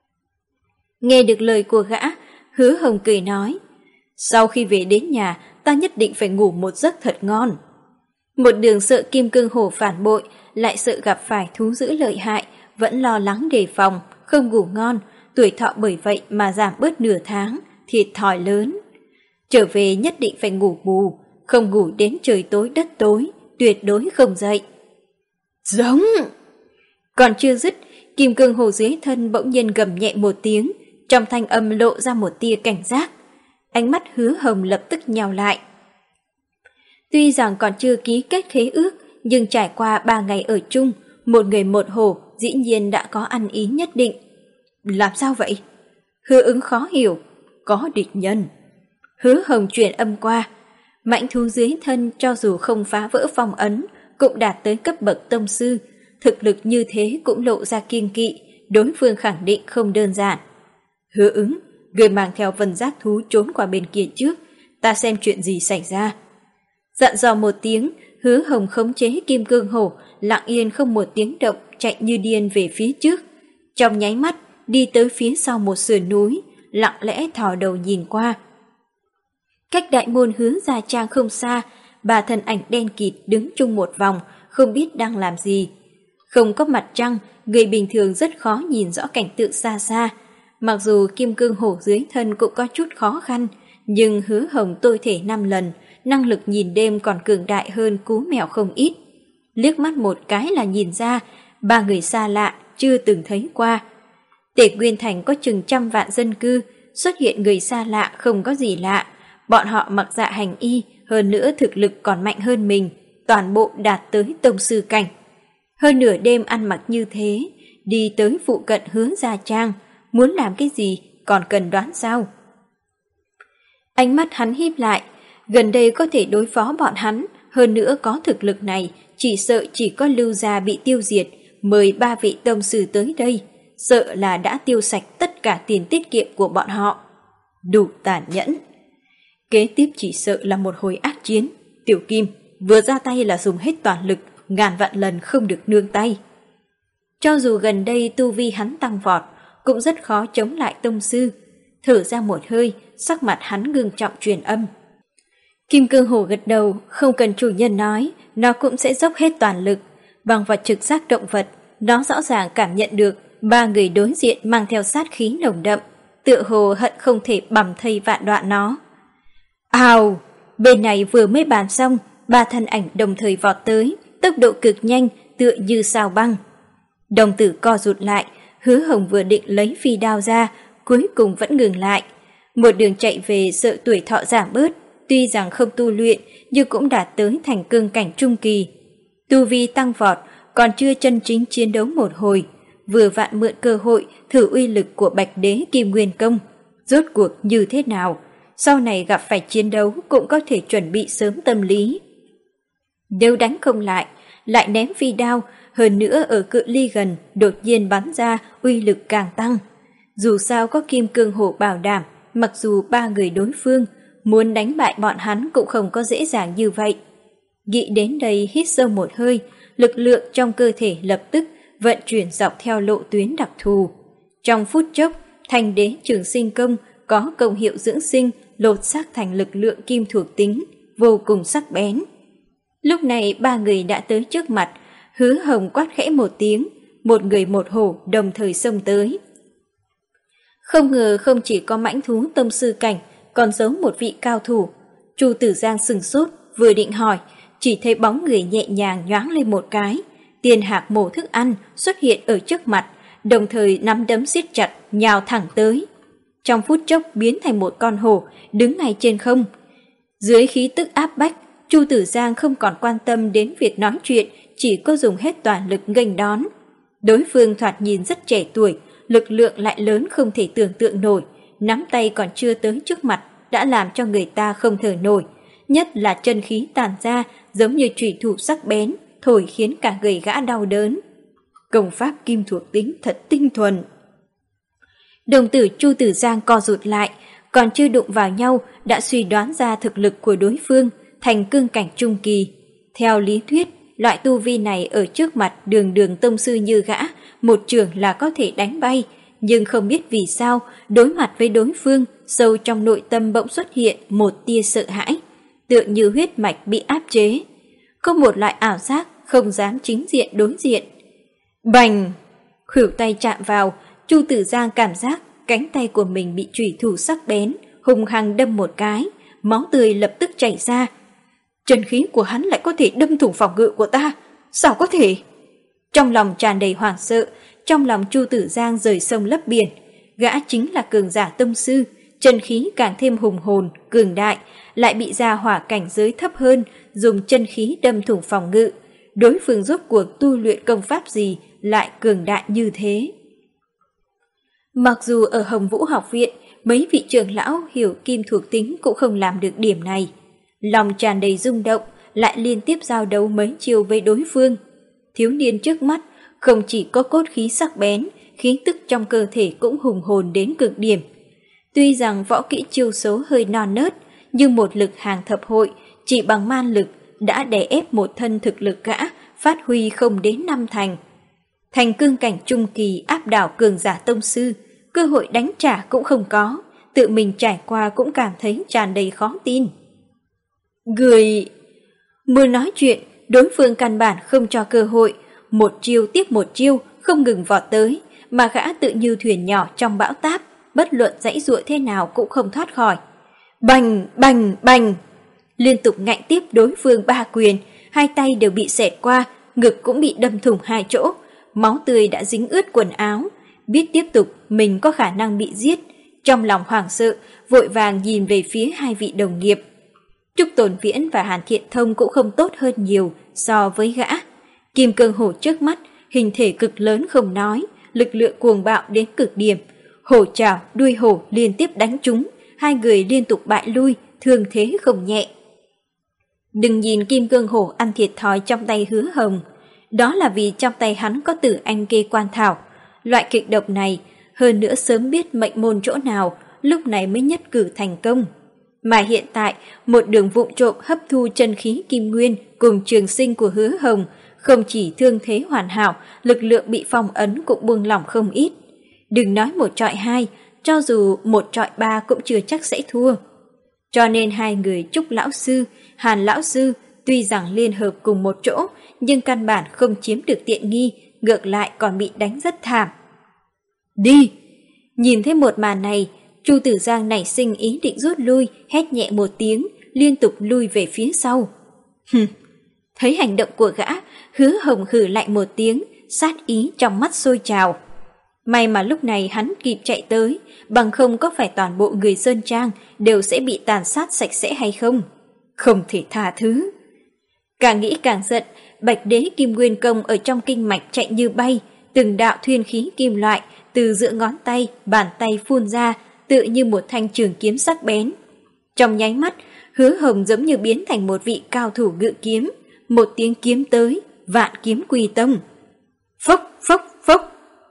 Nghe được lời của gã, Hứa Hồng cười nói, sau khi về đến nhà, ta nhất định phải ngủ một giấc thật ngon. Một đường sợ Kim Cương Hổ phản bội, lại sợ gặp phải thú dữ lợi hại, vẫn lo lắng đề phòng, không ngủ ngon, tuổi thọ bởi vậy mà giảm bớt nửa tháng, thiệt thòi lớn. Trở về nhất định phải ngủ bù, không ngủ đến trời tối đất tối, tuyệt đối không dậy. Giống! Còn chưa dứt, Kim Cương Hổ dưới thân bỗng nhiên gầm nhẹ một tiếng, trong thanh âm lộ ra một tia cảnh giác. Ánh mắt Hứa Hồng lập tức nhào lại. Tuy rằng còn chưa ký kết khế ước, nhưng trải qua ba ngày ở chung, một người một hổ dĩ nhiên đã có ăn ý nhất định. Làm sao vậy? Hứa Ứng khó hiểu. Có địch nhân. Hứa Hồng chuyển âm qua. Mãnh thú dưới thân cho dù không phá vỡ phong ấn, cũng đạt tới cấp bậc tông sư. Thực lực như thế cũng lộ ra kiêng kỵ, đối phương khẳng định không đơn giản. Hứa Ứng, người mang theo Vân Giác thú trốn qua bên kia trước, ta xem chuyện gì xảy ra. Dặn dò một tiếng, Hứa Hồng khống chế Kim Cương Hổ, lặng yên không một tiếng động chạy như điên về phía trước. Trong nháy mắt, đi tới phía sau một sườn núi, lặng lẽ thò đầu nhìn qua. Cách đại môn Hứa Gia Trang không xa, ba thân ảnh đen kịt đứng chung một vòng, không biết đang làm gì. Không có mặt trăng, người bình thường rất khó nhìn rõ cảnh tượng xa xa. Mặc dù kim cương hổ dưới thân cũng có chút khó khăn, nhưng Hứa Hồng tôi thể năm lần, năng lực nhìn đêm còn cường đại hơn cú mèo không ít. Liếc mắt một cái là nhìn ra, ba người xa lạ, chưa từng thấy qua. Tề Nguyên Thành có chừng trăm vạn dân cư, xuất hiện người xa lạ không có gì lạ. Bọn họ mặc dạ hành y, hơn nữa thực lực còn mạnh hơn mình, toàn bộ đạt tới tông sư cảnh. Hơn nửa đêm ăn mặc như thế, đi tới phụ cận Hứa Gia Trang, muốn làm cái gì còn cần đoán sao? Ánh mắt hắn híp lại, gần đây có thể đối phó bọn hắn, hơn nữa có thực lực này, chỉ sợ chỉ có Lưu Gia bị tiêu diệt, mời ba vị tông sư tới đây, sợ là đã tiêu sạch tất cả tiền tiết kiệm của bọn họ. Đủ tàn nhẫn. Kế tiếp chỉ sợ là một hồi ác chiến. Tiểu Kim vừa ra tay là dùng hết toàn lực, ngàn vạn lần không được nương tay. Cho dù gần đây tu vi hắn tăng vọt, cũng rất khó chống lại tông sư. Thở ra một hơi, sắc mặt hắn ngưng trọng truyền âm. Kim cương hổ gật đầu, không cần chủ nhân nói, nó cũng sẽ dốc hết toàn lực. Bằng vật trực giác động vật, nó rõ ràng cảm nhận được ba người đối diện mang theo sát khí nồng đậm, tựa hồ hận không thể bằm thây vạn đoạn nó. Ào! Bên này vừa mới bàn xong, ba thân ảnh đồng thời vọt tới, tốc độ cực nhanh, tựa như sao băng. Đồng tử co rụt lại, Hứa Hồng vừa định lấy phi đao ra, cuối cùng vẫn ngừng lại. Một đường chạy về sợ tuổi thọ giảm bớt, tuy rằng không tu luyện nhưng cũng đạt tới thành cương cảnh trung kỳ. Tu vi tăng vọt, còn chưa chân chính chiến đấu một hồi, vừa vặn mượn cơ hội thử uy lực của Bạch Đế Kim Nguyên Công. Rốt cuộc như thế nào? Sau này gặp phải chiến đấu cũng có thể chuẩn bị sớm tâm lý. Nếu đánh không lại, lại ném phi đao, hơn nữa ở cự ly gần đột nhiên bắn ra uy lực càng tăng. Dù sao có kim cương hổ bảo đảm, mặc dù ba người đối phương muốn đánh bại bọn hắn cũng không có dễ dàng như vậy. Nghĩ đến đây hít sâu một hơi, lực lượng trong cơ thể lập tức vận chuyển dọc theo lộ tuyến đặc thù. Trong phút chốc, Thanh Đế Trường Sinh Công có công hiệu dưỡng sinh, lột xác thành lực lượng kim thuộc tính, vô cùng sắc bén. Lúc này ba người đã tới trước mặt, Hứa Hồng quát khẽ một tiếng, một người một hổ đồng thời xông tới. Không ngờ không chỉ có mãnh thú tông sư cảnh, còn giấu một vị cao thủ. Chu Tử Giang sừng sốt, vừa định hỏi, chỉ thấy bóng người nhẹ nhàng nhoáng lên một cái. Tiền Hạc mổ thức ăn xuất hiện ở trước mặt, đồng thời nắm đấm siết chặt, nhào thẳng tới. Trong phút chốc biến thành một con hổ, đứng ngay trên không. Dưới khí tức áp bách, Chu Tử Giang không còn quan tâm đến việc nói chuyện, chỉ có dùng hết toàn lực nghênh đón. Đối phương thoạt nhìn rất trẻ tuổi, lực lượng lại lớn không thể tưởng tượng nổi, nắm tay còn chưa tới trước mặt đã làm cho người ta không thở nổi, nhất là chân khí tàn ra giống như chủy thủ sắc bén, thổi khiến cả người gã đau đớn. Công pháp kim thuộc tính thật tinh thuần. Đồng tử Chu Tử Giang co rụt lại, còn chưa đụng vào nhau đã suy đoán ra thực lực của đối phương, thành cương cảnh trung kỳ. Theo lý thuyết, loại tu vi này ở trước mặt đường đường tông sư như gã, một trường là có thể đánh bay, nhưng không biết vì sao, đối mặt với đối phương, sâu trong nội tâm bỗng xuất hiện một tia sợ hãi, tựa như huyết mạch bị áp chế. Có một loại ảo giác không dám chính diện đối diện. Bành! Khuỷu tay chạm vào, Chu Tử Giang cảm giác cánh tay của mình bị chủy thủ sắc bén, hung hăng đâm một cái, máu tươi lập tức chảy ra. Chân khí của hắn lại có thể đâm thủng phòng ngự của ta, sao có thể? Trong lòng tràn đầy hoảng sợ, trong lòng Chu Tử Giang rời sông lấp biển, gã chính là cường giả tông sư, chân khí càng thêm hùng hồn, cường đại, lại bị gia hỏa cảnh giới thấp hơn, dùng chân khí đâm thủng phòng ngự. Đối phương rốt cuộc tu luyện công pháp gì lại cường đại như thế? Mặc dù ở Hồng Vũ học viện, mấy vị trưởng lão hiểu kim thuộc tính cũng không làm được điểm này. Lòng tràn đầy rung động, lại liên tiếp giao đấu mấy chiêu với đối phương. Thiếu niên trước mắt không chỉ có cốt khí sắc bén, khí tức trong cơ thể cũng hùng hồn đến cực điểm. Tuy rằng võ kỹ chiêu số hơi non nớt, nhưng một lực hàng thập hội chỉ bằng man lực đã đè ép một thân thực lực gã, phát huy không đến năm thành. Thành cương cảnh trung kỳ áp đảo cường giả tông sư, cơ hội đánh trả cũng không có, tự mình trải qua cũng cảm thấy tràn đầy khó tin. Người... Mới nói chuyện, đối phương căn bản không cho cơ hội, một chiêu tiếp một chiêu không ngừng vọt tới, mà gã tự như thuyền nhỏ trong bão táp, bất luận giãy giụa thế nào cũng không thoát khỏi. Bành, bành, bành, liên tục ngạnh tiếp đối phương ba quyền, hai tay đều bị xẹt qua, ngực cũng bị đâm thủng hai chỗ, máu tươi đã dính ướt quần áo. Biết tiếp tục mình có khả năng bị giết, trong lòng hoảng sợ, vội vàng nhìn về phía hai vị đồng nghiệp. Trúc Tồn Viễn và Hàn Thiện Thông cũng không tốt hơn nhiều so với gã. Kim Cương Hổ trước mắt, hình thể cực lớn không nói, lực lượng cuồng bạo đến cực điểm. Hổ trảo, đuôi hổ liên tiếp đánh trúng, hai người liên tục bại lui, thương thế không nhẹ. Đừng nhìn Kim Cương Hổ ăn thiệt thòi trong tay Hứa Hồng, đó là vì trong tay hắn có Tử Anh Kê Quan Thảo. Loại kịch độc này, hơn nữa sớm biết mệnh môn chỗ nào, lúc này mới nhất cử thành công. Mà hiện tại, một đường vụng trộm hấp thu chân khí kim nguyên cùng trường sinh của Hứa Hồng, không chỉ thương thế hoàn hảo, lực lượng bị phong ấn cũng buông lỏng không ít. Đừng nói một trọi hai, cho dù một trọi ba cũng chưa chắc sẽ thua. Cho nên hai người Trúc Lão Sư, Hàn Lão Sư tuy rằng liên hợp cùng một chỗ, nhưng căn bản không chiếm được tiện nghi, ngược lại còn bị đánh rất thảm. Đi! Nhìn thấy một màn này, Chu Tử Giang nảy sinh ý định rút lui, hét nhẹ một tiếng, liên tục lui về phía sau. Hừm! Thấy hành động của gã, Hứa Hồng hừ lạnh một tiếng, sát ý trong mắt sôi trào. May mà lúc này hắn kịp chạy tới, bằng không có phải toàn bộ người Sơn Trang đều sẽ bị tàn sát sạch sẽ hay không? Không thể tha thứ. Càng nghĩ càng giận, Bạch Đế Kim Nguyên Công ở trong kinh mạch chạy như bay, từng đạo thuyên khí kim loại từ giữa ngón tay, bàn tay phun ra, tựa như một thanh trường kiếm sắc bén. Trong nháy mắt, Hứa Hồng giống như biến thành một vị cao thủ ngự kiếm, một tiếng kiếm tới, vạn kiếm quy tông. Phốc, phốc, phốc.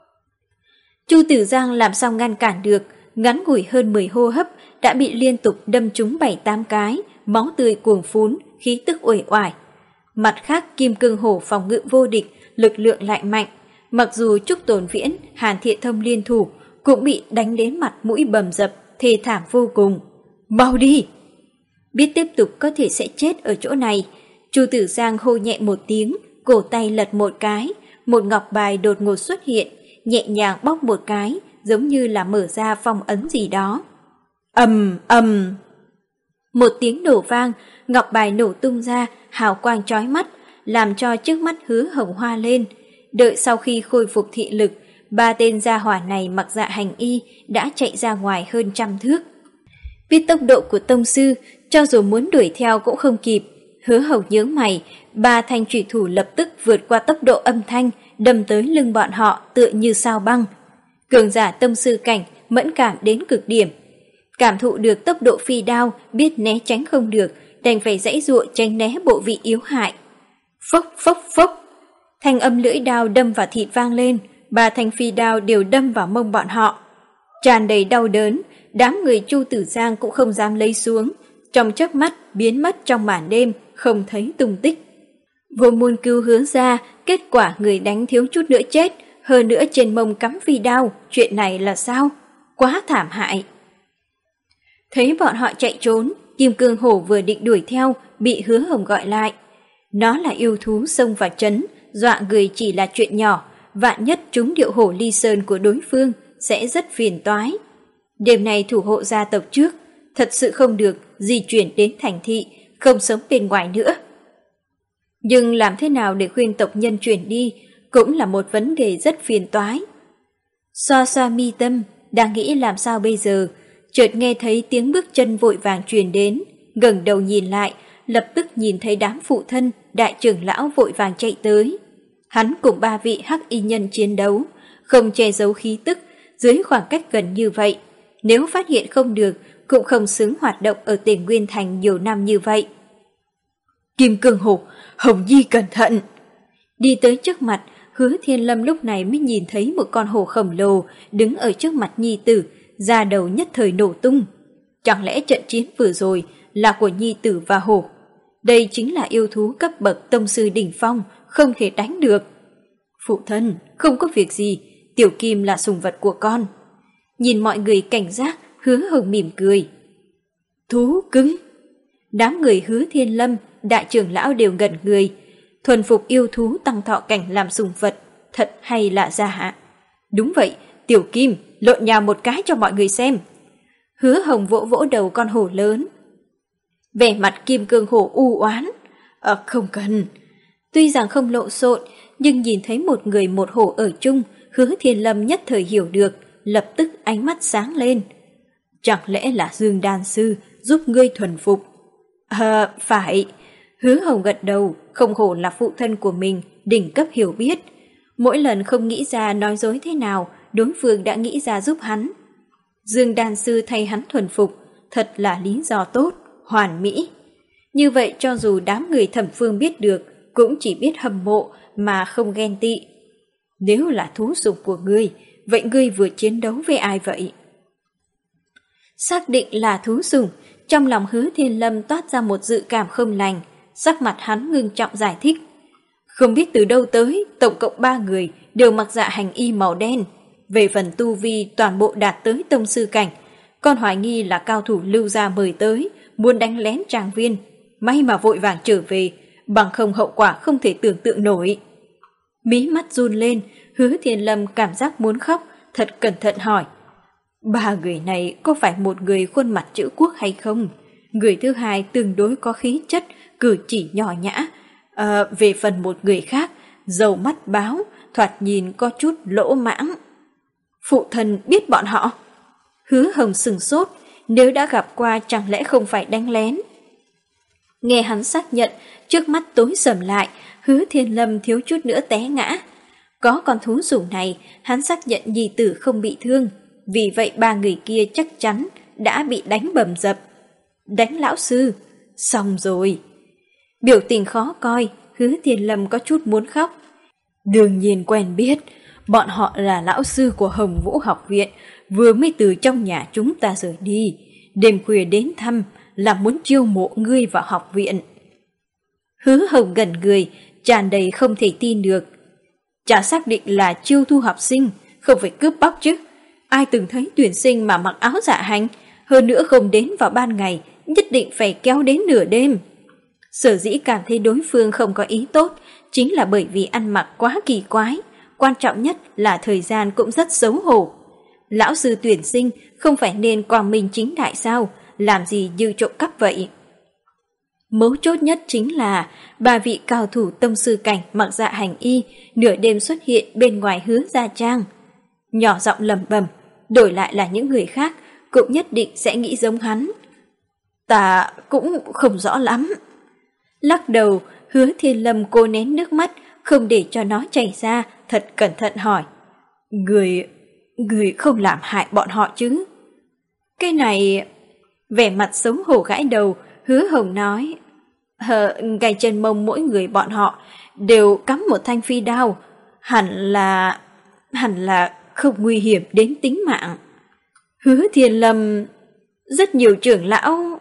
Chu Tử Giang làm sao ngăn cản được, ngắn ngủi hơn mười hô hấp đã bị liên tục đâm trúng bảy tám cái, máu tươi cuồng phún, khí tức uể oải. Mặt khác, Kim Cương Hổ phòng ngự vô địch, lực lượng lại mạnh, mặc dù Trúc Tồn Viễn, Hàn Thiện Thông liên thủ cũng bị đánh đến mặt mũi bầm dập, thê thảm vô cùng. Mau đi! Biết tiếp tục có thể sẽ chết ở chỗ này, Chu Tử Giang hô nhẹ một tiếng, cổ tay lật một cái, một ngọc bài đột ngột xuất hiện, nhẹ nhàng bóc một cái, giống như là mở ra phong ấn gì đó. Ầm ầm. Một tiếng nổ vang, ngọc bài nổ tung ra, hào quang chói mắt, làm cho trước mắt Hứa Hồng hoa lên. Đợi sau khi khôi phục thị lực, ba tên gia hỏa này mặc dạ hành y đã chạy ra ngoài hơn trăm thước. Biết tốc độ của tông sư, cho dù muốn đuổi theo cũng không kịp. Hứa Hồng nhướng mày, ba thanh trùy thủ lập tức vượt qua tốc độ âm thanh, đâm tới lưng bọn họ tựa như sao băng. Cường giả tông sư cảnh mẫn cảm đến cực điểm, cảm thụ được tốc độ phi đao, biết né tránh không được, đành phải giãy giụa tránh né bộ vị yếu hại. Phốc phốc phốc, thanh âm lưỡi đao đâm vào thịt vang lên, ba thanh phi đao đều đâm vào mông bọn họ. Tràn đầy đau đớn, đám người Chu Tử Giang cũng không dám lấy xuống, trong chớp mắt biến mất trong màn đêm, không thấy tung tích. Vô Môn Cưu Hứa ra, kết quả người đánh thiếu chút nữa chết, hơn nữa trên mông cắm phi đao, chuyện này là sao? Quá thảm hại. Thấy bọn họ chạy trốn, Kim Cương Hổ vừa định đuổi theo, bị Hứa Hồng gọi lại. Nó là yêu thú xông vào trấn, dọa người chỉ là chuyện nhỏ, vạn nhất trúng điệu hổ ly sơn của đối phương sẽ rất phiền toái. Đêm nay thủ hộ gia tộc trước, thật sự không được di chuyển đến thành thị, không sống bên ngoài nữa. Nhưng làm thế nào để khuyên tộc nhân chuyển đi cũng là một vấn đề rất phiền toái. Xoa xoa mi tâm, đang nghĩ làm sao bây giờ, chợt nghe thấy tiếng bước chân vội vàng truyền đến, ngẩng đầu nhìn lại, lập tức nhìn thấy đám phụ thân, đại trưởng lão vội vàng chạy tới. Hắn cùng ba vị hắc y nhân chiến đấu, không che giấu khí tức, dưới khoảng cách gần như vậy. Nếu phát hiện không được, cũng không xứng hoạt động ở tỉnh Nguyên Thành nhiều năm như vậy. Kim Cương Hổ, Hồng Nhi cẩn thận! Đi tới trước mặt, Hứa Thiên Lâm lúc này mới nhìn thấy một con hổ khổng lồ đứng ở trước mặt nhi tử, da đầu nhất thời nổ tung. Chẳng lẽ trận chiến vừa rồi là của nhi tử và hổ? Đây chính là yêu thú cấp bậc tông sư đỉnh phong, không thể đánh được. Phụ thân, không có việc gì, Tiểu Kim là sủng vật của con. Nhìn mọi người cảnh giác, Hứa Hồng mỉm cười. Thú cưng. Đám người Hứa Thiên Lâm, đại trưởng lão đều ngẩn người. thuần phục yêu thú tăng thọ cảnh làm sùng vật, thật hay là giả? Đúng vậy, Tiểu Kim, lộn nhào một cái cho mọi người xem. Hứa Hồng vỗ vỗ đầu con hổ lớn. Vẻ mặt kim cương hổ u oán. À, không cần. Tuy rằng không lộn xộn, nhưng nhìn thấy một người một hổ ở chung, Hứa Thiên Lâm nhất thời hiểu được, lập tức ánh mắt sáng lên. Chẳng lẽ là Dương Đan Sư giúp ngươi thuần phục? À, phải. Hứa Hồng gật đầu, không hổ là phụ thân của mình, đỉnh cấp hiểu biết. Mỗi lần không nghĩ ra nói dối thế nào, đối phương đã nghĩ ra giúp hắn. Dương Đan Sư thay hắn thuần phục, thật là lý do tốt, hoàn mỹ. Như vậy cho dù đám người Thẩm Phương biết được, cũng chỉ biết hâm mộ mà không ghen tị. Nếu là thú sủng của ngươi, vậy ngươi vừa chiến đấu với ai vậy? Xác định là thú sủng, trong lòng Hứa Thiên Lâm toát ra một dự cảm không lành, sắc mặt hắn ngưng trọng giải thích. Không biết từ đâu tới, tổng cộng ba người đều mặc dạ hành y màu đen. Về phần tu vi toàn bộ đạt tới tông sư cảnh, con hoài nghi là cao thủ Lưu gia mời tới, muốn đánh lén tràng viên. May mà vội vàng trở về, bằng không hậu quả không thể tưởng tượng nổi. Mí mắt run lên, Hứa Thiên Lâm cảm giác muốn khóc, thật cẩn thận hỏi. Ba người này có phải một người khuôn mặt chữ quốc hay không? Người thứ hai tương đối có khí chất, cử chỉ nhỏ nhã. À, về phần một người khác, dầu mắt báo, thoạt nhìn có chút lỗ mãng. Phụ thân biết bọn họ? Hứa Hồng sừng sốt, nếu đã gặp qua chẳng lẽ không phải đánh lén? Nghe hắn xác nhận, trước mắt tối sầm lại, Hứa Thiên Lâm thiếu chút nữa té ngã. Có con thú sủng này, hắn xác nhận nhi tử không bị thương, vì vậy ba người kia chắc chắn đã bị đánh bầm dập. Đánh lão sư, xong rồi. Biểu tình khó coi, Hứa Thiên Lâm có chút muốn khóc. Đương nhiên quen biết, bọn họ là lão sư của Hồng Vũ học viện, vừa mới từ trong nhà chúng ta rời đi, đêm khuya đến thăm là muốn chiêu mộ ngươi vào học viện. Hứa Hồng gần người, tràn đầy không thể tin được. Chả xác định là chiêu thu học sinh, không phải cướp bóc chứ. Ai từng thấy tuyển sinh mà mặc áo dạ hành, hơn nữa không đến vào ban ngày, nhất định phải kéo đến nửa đêm. Sở dĩ cảm thấy đối phương không có ý tốt, chính là bởi vì ăn mặc quá kỳ quái. Quan trọng nhất là thời gian cũng rất xấu hổ. Lão sư tuyển sinh không phải nên quang minh chính đại sao, làm gì như trộm cắp vậy? Mấu chốt nhất chính là ba vị cao thủ tông sư cảnh mặc dạ hành y nửa đêm xuất hiện bên ngoài Hứa gia trang. Nhỏ giọng lẩm bẩm, đổi lại là những người khác cũng nhất định sẽ nghĩ giống hắn. Ta cũng không rõ lắm. Lắc đầu, Hứa Thiên Lâm cố nén nước mắt, không để cho nó chảy ra, thật cẩn thận hỏi. Người, người không làm hại bọn họ chứ? Cái này... Vẻ mặt xấu hổ gãi đầu, Hứa Hồng nói. Hờ, ngay chân mông mỗi người bọn họ đều cắm một thanh phi đao. Hẳn là... hẳn là không nguy hiểm đến tính mạng. Hứa Thiên Lâm... Rất nhiều trưởng lão...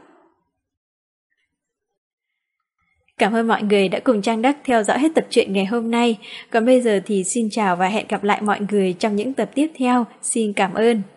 Cảm ơn mọi người đã cùng Trang Đắc theo dõi hết tập truyện ngày hôm nay. Còn bây giờ thì xin chào và hẹn gặp lại mọi người trong những tập tiếp theo. Xin cảm ơn.